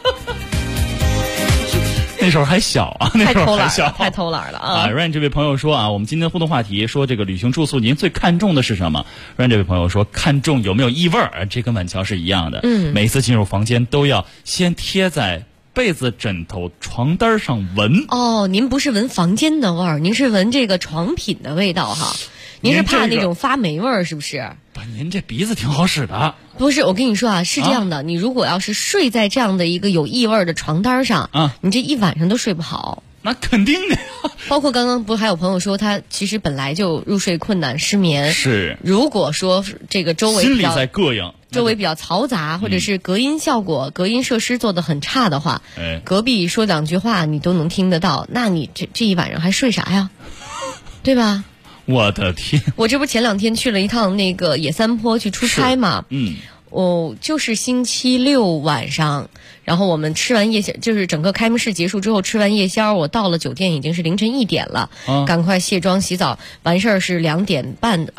那时候还小啊，那时候还小， 太偷懒了啊 ！Rain 这位朋友说啊，我们今天互动话题说这个旅行住宿，您最看重的是什么 ？Rain 这位朋友说看重有没有异味儿，这跟晚桥是一样的。每次进入房间都要先贴在被子、枕头、床单上闻。 哦，您不是闻房间的味儿，您是闻这个床品的味道哈。您是怕那种发霉味儿是不是？ 您这鼻子挺好使的。 不是，我跟你说啊，是这样的，你如果要是睡在这样的一个有异味的床单上，你这一晚上都睡不好。 那肯定的呀。 包括刚刚不还有朋友说他其实本来就入睡困难、失眠。 是。 如果说这个周围心里在膈应， 周围比较嘈杂，或者是隔音效果、隔音设施做得很差的话，隔壁说两句话你都能听得到，那你这一晚上还睡啥呀？对吧？ 我的天！ 我这不前2天去了一趟那个野三坡去出差嘛，就是星期六晚上，然后我们吃完夜宵，就是整个开幕式结束之后吃完夜宵，我到了酒店已经是凌晨1点了，赶快卸妆洗澡，完事儿是2点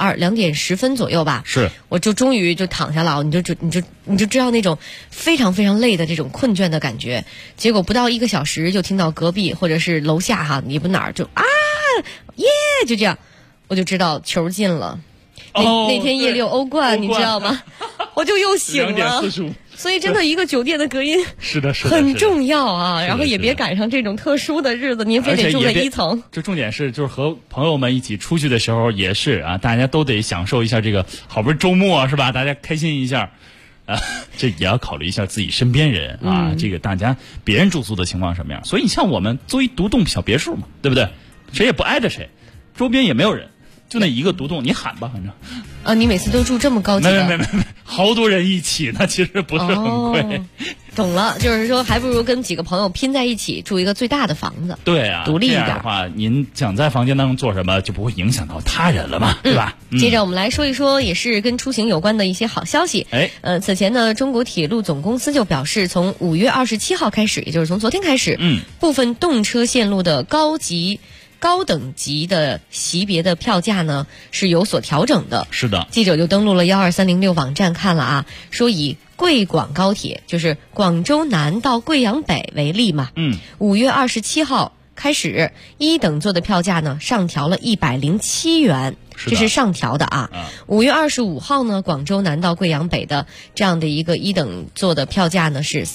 10分左右吧， 是， 我就终于就躺下了，你就知道那种非常非常累的这种困倦的感觉，结果不到1个小时就听到隔壁或者是楼下哈，你不哪儿就啊耶，就这样。我就知道球进了，那天夜6欧冠你知道吗？我就又醒了。所以真的一个酒店的隔音是的很重要啊，然后也别赶上这种特殊的日子，您非得住在1层。 这重点是就是和朋友们一起出去的时候也是啊，大家都得享受一下这个好不容易周末是吧？大家开心一下。这也要考虑一下自己身边人啊，这个大家别人住宿的情况什么样？所以你像我们作为独栋小别墅嘛，对不对？谁也不挨着谁，周边也没有人。就那一个独栋，你喊吧，反正。 啊，你每次都住这么高级的？ 没，好多人一起呢，其实不是很贵。 懂了，就是说，还不如跟几个朋友拼在一起住一个最大的房子。 对啊， 独立一点的话，您想在房间当中做什么，就不会影响到他人了嘛，对吧？ 接着我们来说一说，也是跟出行有关的一些好消息。此前呢，中国铁路总公司就表示，从5月27号开始，也就是从昨天开始，部分动车线路的高等级的级别的票价呢是有所调整的。 是的， 记者就登录了12306网站看了啊，说以贵广高铁，就是广州南到贵阳北为例嘛，5月27号开始，1等座的票价呢上调了107元。这是上调的啊。5月25号呢，广州南到贵阳北的这样的一个1等座的票价呢是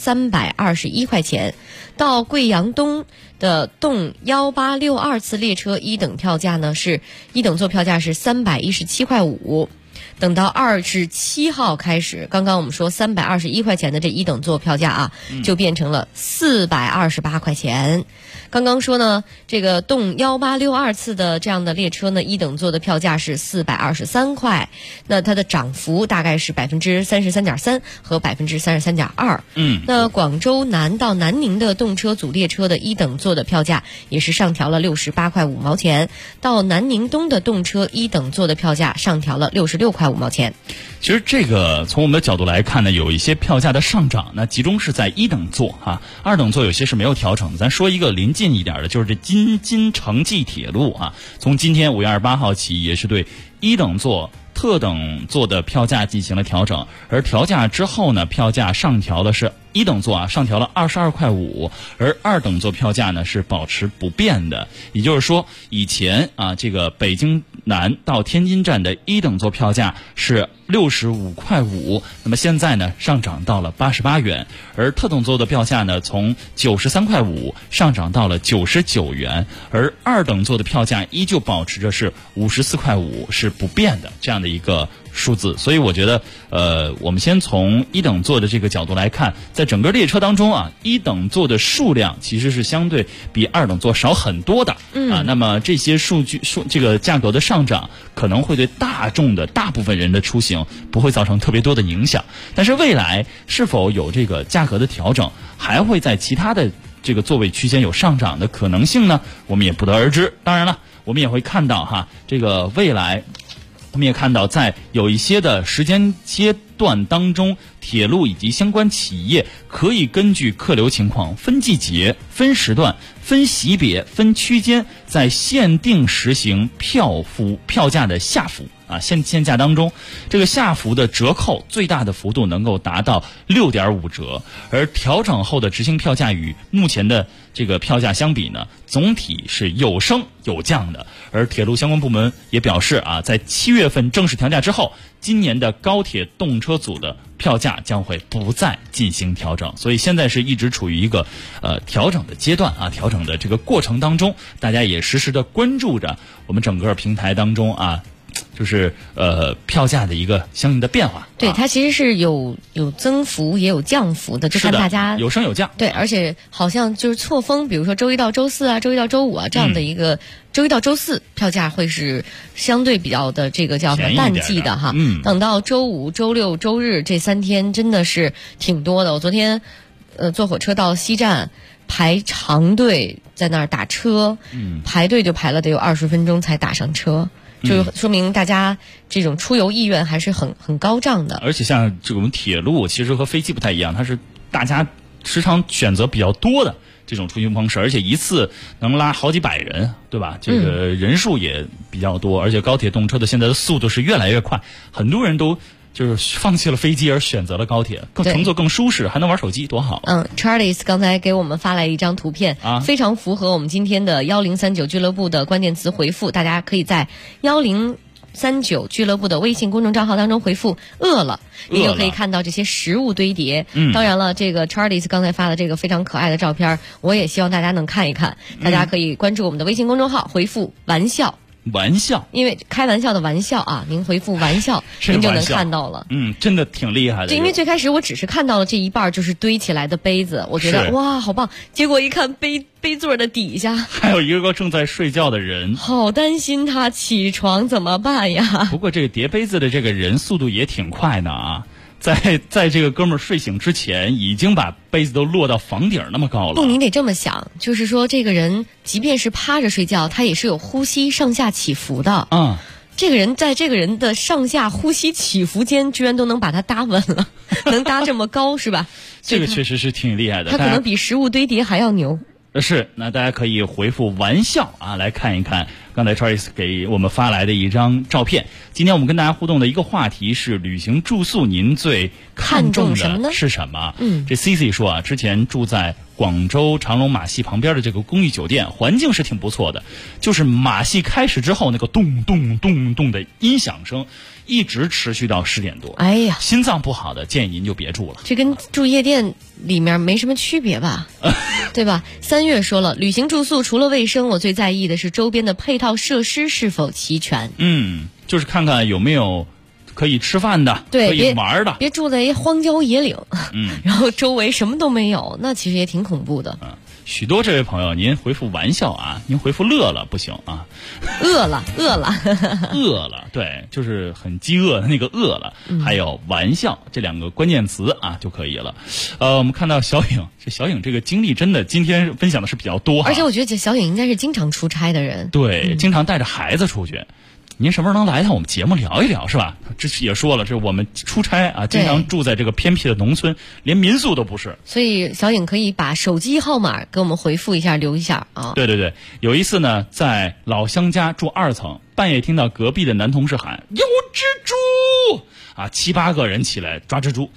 321块钱，到贵阳东的动1862次列车1等票价呢是1等座票价是317块5。等到27号开始，刚刚我们说321块钱的这1等座票价啊，就变成了428块钱。刚刚说呢，这个动1862次的这样的列车呢，1等座的票价是423块，那它的涨幅大概是33.3%和33.2%。那广州南到南宁的动车组列车的1等座的票价也是上调了68块5毛钱，到南宁东的动车1等座的票价上调了66块5毛钱。 其实这个从我们的角度来看呢，有一些票价的上涨，那集中是在1等座啊，2等座有些是没有调整的。咱说一个临近一点的，就是这京城际铁路啊，从今天5月28号起，也是对1等座、特等座的票价进行了调整，而调价之后呢，票价上调的是1等座啊，上调了22块5，而2等座票价呢是保持不变的。也就是说，以前啊，这个北京南到天津站的1等座票价是65块5，那么现在呢上涨到了88元，而特等座的票价呢从93块5上涨到了99元，而2等座的票价依旧保持着是54块5，是不变的这样的一个数字。所以我觉得我们先从1等座的这个角度来看，在整个列车当中啊，1等座的数量其实是相对比2等座少很多的啊。那么这些这个价格的上涨可能会对大部分人的出行不会造成特别多的影响，但是未来是否有这个价格的调整，还会在其他的这个座位区间有上涨的可能性呢？我们也不得而知。当然了，我们也会看到哈，这个未来我们也看到，在有一些的时间阶段当中，铁路以及相关企业可以根据客流情况分季节、分时段、分级别、分区间，在限定实行票价的下浮限价当中，这个下浮的折扣最大的幅度能够达到6.5折，而调整后的执行票价与目前的这个票价相比呢，总体是有升有降的。而铁路相关部门也表示在7月份正式调价之后，今年的高铁动车组的票价将会不再进行调整，所以现在是一直处于一个调整的阶段调整的这个过程当中，大家也实时的关注着我们整个平台当中就是票价的一个相应的变化。 对，它其实是有增幅也有降幅的，就看大家有升有降。 对，而且好像就是错峰，比如说周一到周四周一到周五这样的一个周一到周四票价会是相对比较的这个叫什么淡季的哈。等到周五、周六、周日这3天真的是挺多的。我昨天坐火车到西站，排长队在那儿打车，排队就排了得有20分钟才打上车。就说明大家这种出游意愿还是很高涨的。 而且像这种铁路其实和飞机不太一样，它是大家时常选择比较多的这种出行方式，而且一次能拉好几百人，对吧？这个人数也比较多，而且高铁动车的现在的速度是越来越快，很多人都就是放弃了飞机而选择了高铁，乘坐更舒适，还能玩手机，多好。 Charles 刚才给我们发来一张图片非常符合我们今天的1039俱乐部的关键词回复，大家可以在1039俱乐部的微信公众账号当中回复饿了，你就可以看到这些食物堆叠。当然了，这个 Charles 刚才发的这个非常可爱的照片，我也希望大家能看一看。大家可以关注我们的微信公众号，回复玩笑，因为开玩笑的玩笑您回复玩笑您就能看到了。 真的挺厉害的。 因为最开始我只是看到了这一半就是堆起来的杯子，我觉得哇好棒，结果一看杯座的底下还有一个正在睡觉的人， 好担心他起床怎么办呀。 不过这个叠杯子的这个人速度也挺快的在这个哥们儿睡醒之前，已经把杯子都落到房顶那么高了。 不，你得这么想，就是说这个人即便是趴着睡觉，他也是有呼吸上下起伏的。这个人在这个人的上下呼吸起伏间，居然都能把他搭稳了，能搭这么高是吧？ 这个确实是挺厉害的。 他可能比食物堆叠还要牛。 是，那大家可以回复玩笑来看一看刚才 Charles 给我们发来的一张照片。今天我们跟大家互动的一个话题是旅行住宿，您最看重的是什么？这 CC 说之前住在广州长隆马戏旁边的这个公寓酒店，环境是挺不错的，就是马戏开始之后那个咚咚咚咚的音响声一直持续到10点多。 哎呀， 心脏不好的建议您就别住了。 这跟住夜店里面没什么区别吧？对吧？3月说了，旅行住宿除了卫生，我最在意的是周边的配套设施是否齐全。 就是看看有没有可以吃饭的， 对， 可以玩的， 别住在荒郊野岭，然后周围什么都没有，那其实也挺恐怖的。 许多这位朋友，您回复玩笑您回复乐了不行饿了， 对，就是很饥饿的那个饿了，还有玩笑这2个关键词就可以了。我们看到小颖，这个经历真的今天分享的是比较多， 而且我觉得这小颖应该是经常出差的人， 对，经常带着孩子出去。您什么时候能来一趟我们节目聊一聊是吧？这也说了，这我们出差经常住在这个偏僻的农村，连民宿都不是。所以小颖可以把手机号码给我们回复一下，留一下对，有一次呢，在老乡家住2层，半夜听到隔壁的男同事喊有蜘蛛7、8个人起来抓蜘蛛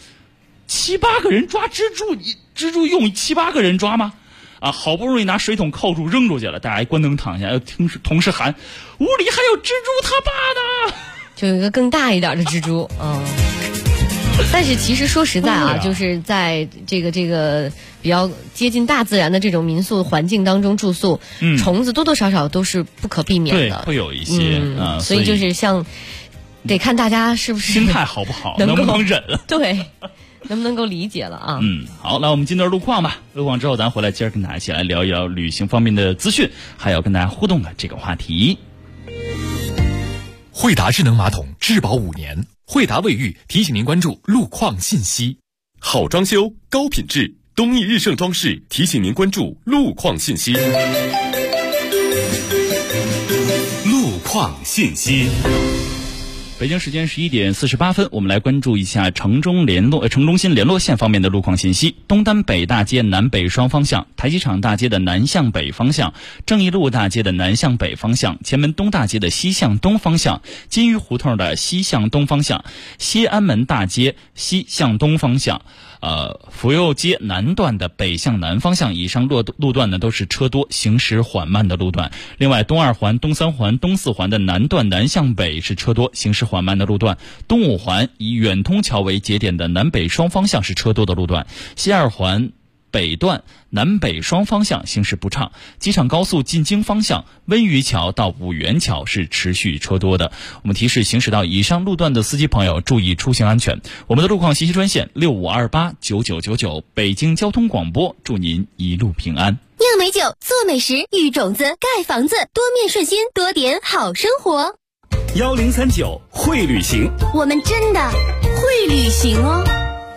，7、8个人抓蜘蛛，你蜘蛛用7、8个人抓吗？好不容易拿水桶扣住扔出去了，大家一关灯躺下，同事喊屋里还有蜘蛛他爸呢， 就有一个更大一点的蜘蛛但是其实说实在就是在这个比较接近大自然的这种民宿环境当中住宿，虫子多多少少都是不可避免的， 对，会有一些所以就是得看大家是不是心态好不好，能不能忍对，能不能够理解了好，来我们进段路况吧。路况之后咱回来接着跟大家一起来聊一聊旅行方面的资讯，还有跟大家互动的这个话题。 惠达智能马桶质保5年，惠达卫浴提醒您关注路况信息。好装修高品质，东益日盛装饰提醒您关注路况信息。路况信息。 北京时间11点48分，我们来关注一下城中心联络线方面的路况信息。东单北大街南北双方向，台机场大街的南向北方向，正义路大街的南向北方向，前门东大街的西向东方向，金鱼胡同的西向东方向，西安门大街西向东方向，福佑街南段的北向南方向，以上路段呢都是车多行驶缓慢的路段。另外，东2环、东3环、东4环的南段南向北是车多行驶缓慢的路段。东5环以远通桥为节点的南北双方向是车多的路段。西2环北段南北双方向行驶不畅，机场高速进京方向温榆桥到五元桥是持续车多的。我们提示行驶到以上路段的司机朋友注意出行安全。我们的路况信息专线65289999，北京交通广播，祝您一路平安。 酿美酒，做美食，育种子，盖房子，多面顺心，多点好生活。 1039会旅行， 我们真的会旅行哦。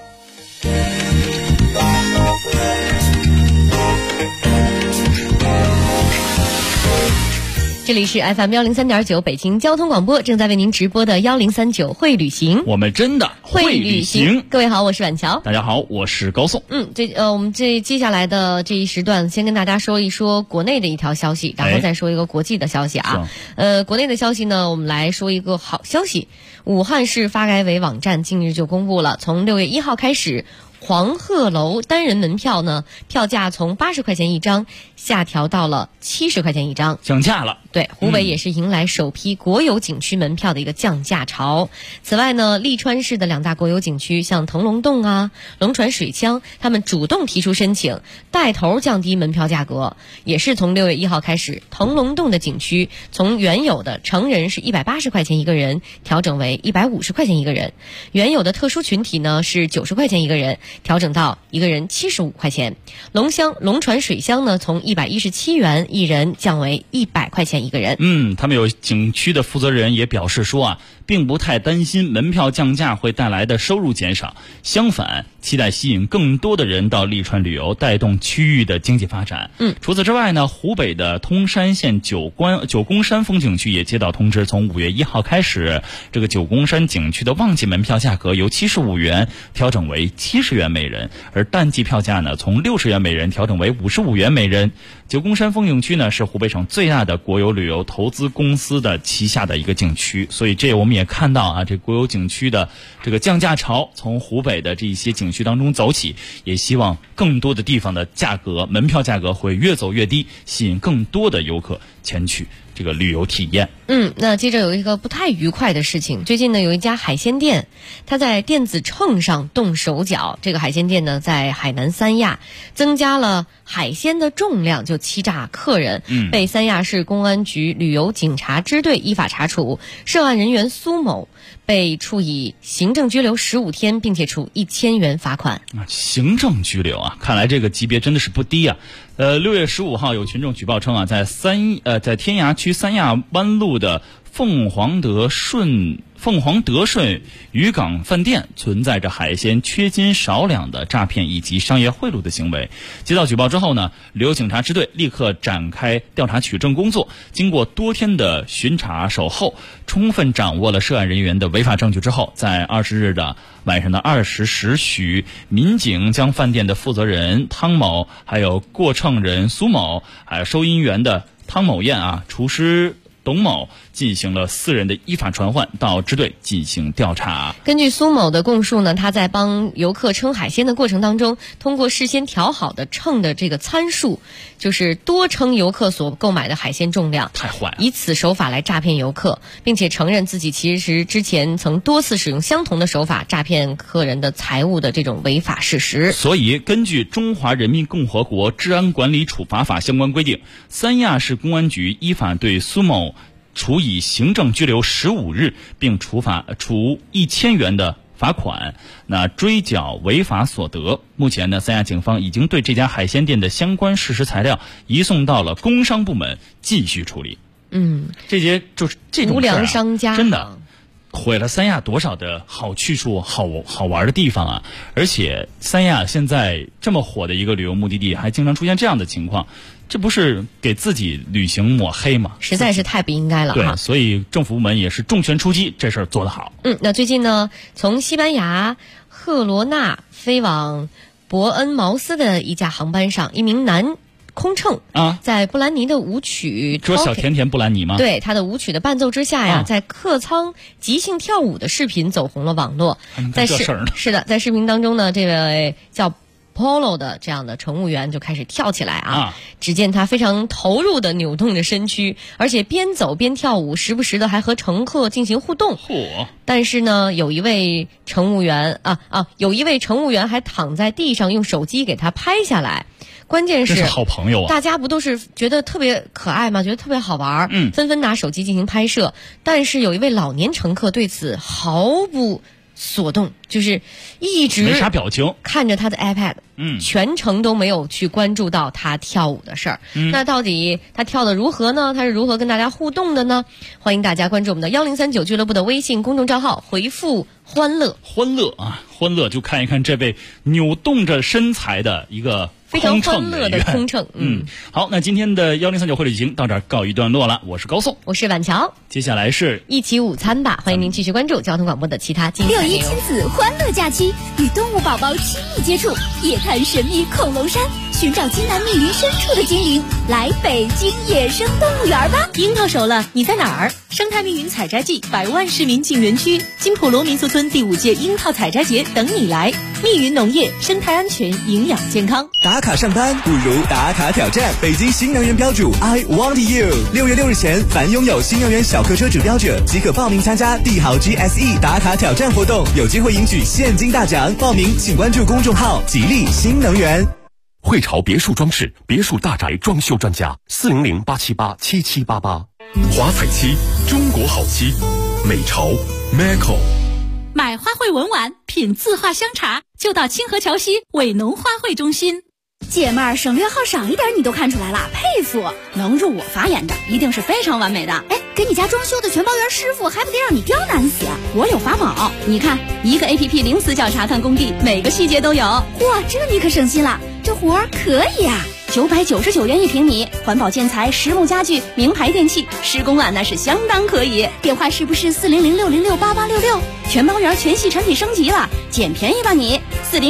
这里是 FM 103.9北京交通广播，正在为您直播的1039会旅行， 我们真的会旅行。 各位好，我是婉乔。 大家好，我是高颂。 我们接下来的这一时段，先跟大家说一说国内的一条消息，然后再说一个国际的消息啊。国内的消息呢，我们来说一个好消息。武汉市发改委网站近日就公布了，从6月1号开始，黄鹤楼单人门票呢，票价从80块钱一张下调到了70块钱一张， 降价了。 对，湖北也是迎来首批国有景区门票的一个降价潮。此外呢，利川市的2大国有景区，像腾龙洞啊、龙船水乡，他们主动提出申请，带头降低门票价格。也是从6月1号开始，腾龙洞的景区从原有的成人是180块钱一个人，调整为150块钱一个人；原有的特殊群体呢是90块钱一个人，调整到一个人75块钱。龙船水乡呢，从117元一人降为100块钱一个人。 他们有景区的负责人也表示说并不太担心门票降价会带来的收入减少，相反，期待吸引更多的人到利川旅游，带动区域的经济发展。除此之外呢，湖北的通山县九宫山风景区也接到通知，从5月1号开始，这个九宫山景区的旺季门票价格由75元调整为70元每人，而淡季票价呢，从60元每人调整为55元每人。九宫山风景区呢，是湖北省最大的国有旅游投资公司的旗下的一个景区，所以这我们也看到这国有景区的这个降价潮从湖北的这些景区当中走起，也希望更多的地方的门票价格会越走越低，吸引更多的游客前去这个旅游体验。 那接着有一个不太愉快的事情，最近呢有一家海鲜店，它在电子秤上动手脚。这个海鲜店呢在海南三亚增加了海鲜的重量，就欺诈客人，被三亚市公安局旅游警察支队依法查处。涉案人员苏某被处以行政拘留15天，并且处1000元罚款。 行政拘留看来这个级别真的是不低啊。6月15号有群众举报称在天涯区三亚湾路的凤凰德顺渔港饭店存在着海鲜缺斤少两的诈骗以及商业贿赂的行为。接到举报之后呢，旅游警察支队立刻展开调查取证工作。经过多天的巡查守候，充分掌握了涉案人员的违法证据之后，在20日的晚上的20时许，民警将饭店的负责人汤某，还有过秤人苏某，还有收银员的汤某燕厨师董某进行了4人的依法传唤到支队进行调查。 根据苏某的供述呢，他在帮游客称海鲜的过程当中，通过事先调好的称的这个参数，就是多称游客所购买的海鲜重量， 太坏了， 以此手法来诈骗游客，并且承认自己其实之前曾多次使用相同的手法诈骗客人的财物的这种违法事实。 所以根据《中华人民共和国治安管理处罚法》相关规定，三亚市公安局依法对苏某处以行政拘留15日，并处1000元的罚款，追缴违法所得。目前呢，三亚警方已经对这家海鲜店的相关事实材料移送到了工商部门继续处理。这些就是这种无良商家真的毁了三亚多少的好去处、好玩的地方而且三亚现在这么火的一个旅游目的地，还经常出现这样的情况。 这不是给自己旅行抹黑吗？ 实在是太不应该了对，所以政府部门也是重拳出击，这事儿做得好。 那最近呢，从西班牙赫罗纳飞往伯恩茅斯的一架航班上，一名男空乘在布兰妮的舞曲， 说小甜甜布兰妮吗？ 对，他的舞曲的伴奏之下呀，在客舱即兴跳舞的视频走红了网络。是的，在视频当中呢，这位叫Polo 的这样的乘务员就开始跳起来只见他非常投入地扭动着身躯，而且边走边跳舞，时不时的还和乘客进行互动。但是呢，有一位乘务员还躺在地上用手机给他拍下来。关键是好朋友大家不都是觉得特别可爱吗？觉得特别好玩，纷纷拿手机进行拍摄。但是有一位老年乘客对此毫不所动，就是一直没啥表情， 看着他的 iPad，全程都没有去关注到他跳舞的事儿。那到底他跳的如何呢？他是如何跟大家互动的呢？欢迎大家关注我们的1039俱乐部的微信公众账号，回复欢乐欢乐就看一看这位扭动着身材的一个非常欢乐的空乘。 好，那今天的1039会旅行到这儿告一段落了。我是高颂， 我是婉乔， 接下来是一起午餐吧。欢迎您继续关注交通广播的其他精彩内容。 6·1亲子欢乐假期，与动物宝宝亲密接触，夜探神秘恐龙山，寻找金南密林深处的精灵，来北京野生动物园吧！ 樱桃熟了，你在哪儿？生态密云采摘季，100万市民进园区，金普罗民宿村第5届樱桃采摘节等你来。密云农业，生态安全，营养健康。 打卡上班不如打卡挑战，北京新能源标主 I Want You。6月6日前，凡拥有新能源小客车主标者即可报名参加帝豪 GSE 打卡挑战活动，有机会赢取现金大奖。报名请关注公众号吉利新能源。 汇潮别墅装饰，别墅大宅装修专家，400-878-7788。华彩漆，中国好漆，美潮 Maco。 买花卉文玩，品字画香茶，就到清河桥西伟农花卉中心。 姐妹儿，省略号少一点你都看出来了，佩服！能入我法眼的，一定是非常完美的。哎，给你家装修的全包圆师傅，还不得让你刁难死？我有法宝，你看，一个 APP 零死角查看工地，每个细节都有。嚯，这你可省心了，这活儿可以啊！999元1平米，环保建材、实木家具、名牌电器，施工啊那是相当可以。电话是不是400-606-8866？全包圆全系产品升级了，捡便宜吧你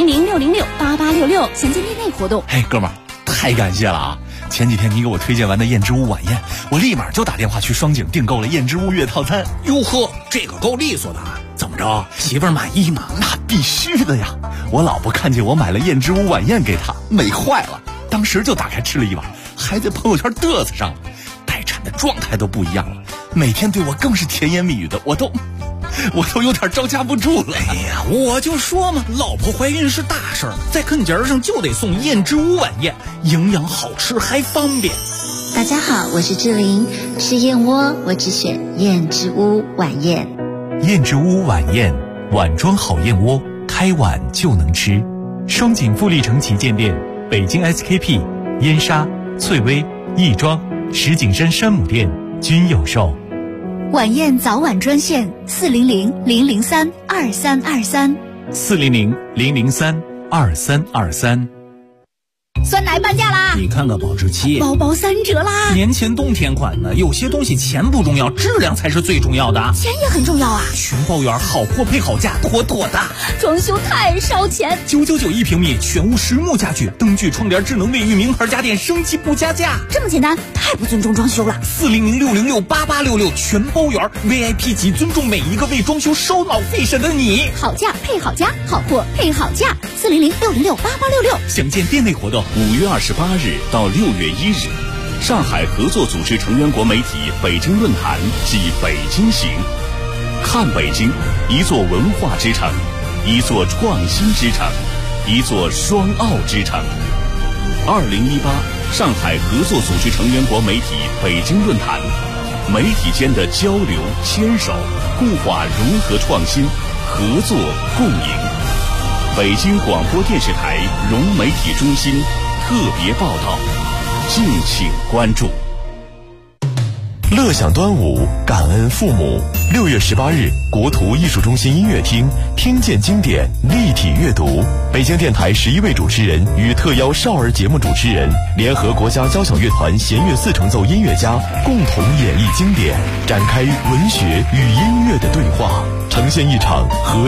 ！400-606-8866，现金店内活动。 嘿，哥们儿，太感谢了啊！前几天你给我推荐完的燕之屋晚宴，我立马就打电话去双井订购了燕之屋月套餐。 哟呵，这个够利索的啊！怎么着，媳妇儿满意吗？ 那必须的呀！我老婆看见我买了燕之屋晚宴给她，美坏了。当时就打开吃了一碗，还在朋友圈嘚瑟上了，待产的状态都不一样了，每天对我更是甜言蜜语的，我都有点招架不住了。 哎呀，我就说嘛，老婆怀孕是大事儿，在跟节上就得送燕之屋晚宴，营养好吃还方便。 大家好，我是志玲，吃燕窝我只选燕之屋晚宴。 燕之屋晚宴，碗装好燕窝，开碗就能吃。双井富力城旗舰店。北京 SKP、燕莎、翠微、亦庄、石景山山姆店均有售。 晚宴早晚专线400-003-2323。 400-003-2323。 酸奶半价啦！ 你看看保质期， 包包3折啦！ 年前冬天款的，有些东西钱不重要，质量才是最重要的。 钱也很重要啊！ 全包圆，好货配好价，妥妥的。 装修太烧钱 ，9991平米，全屋实木家具，灯具、窗帘、智能卫浴，名牌家电，升级不加价。 这么简单，太不尊重装修了。 400-606-8866，全包圆 ，VIP 级，尊重每一个为装修烧脑费神的你。 好价配好家，好货配好价。400-606-8866。 详见店内活动。5月28日到6月1日，上海合作组织成员国媒体北京论坛暨北京行，看北京，一座文化之城，一座创新之城，一座双奥之城。2018上海合作组织成员国媒体北京论坛，媒体间的交流、牵手、固化、融合、创新、合作、共赢。北京广播电视台融媒体中心特别报道，敬请关注。 乐享端午，感恩父母。6月18日，国图艺术中心音乐厅，听见经典，立体阅读。北京电台11位主持人与特邀少儿节目主持人，联合国家交响乐团弦乐4重奏音乐家，共同演绎经典，展开文学与音乐的对话，呈现一场和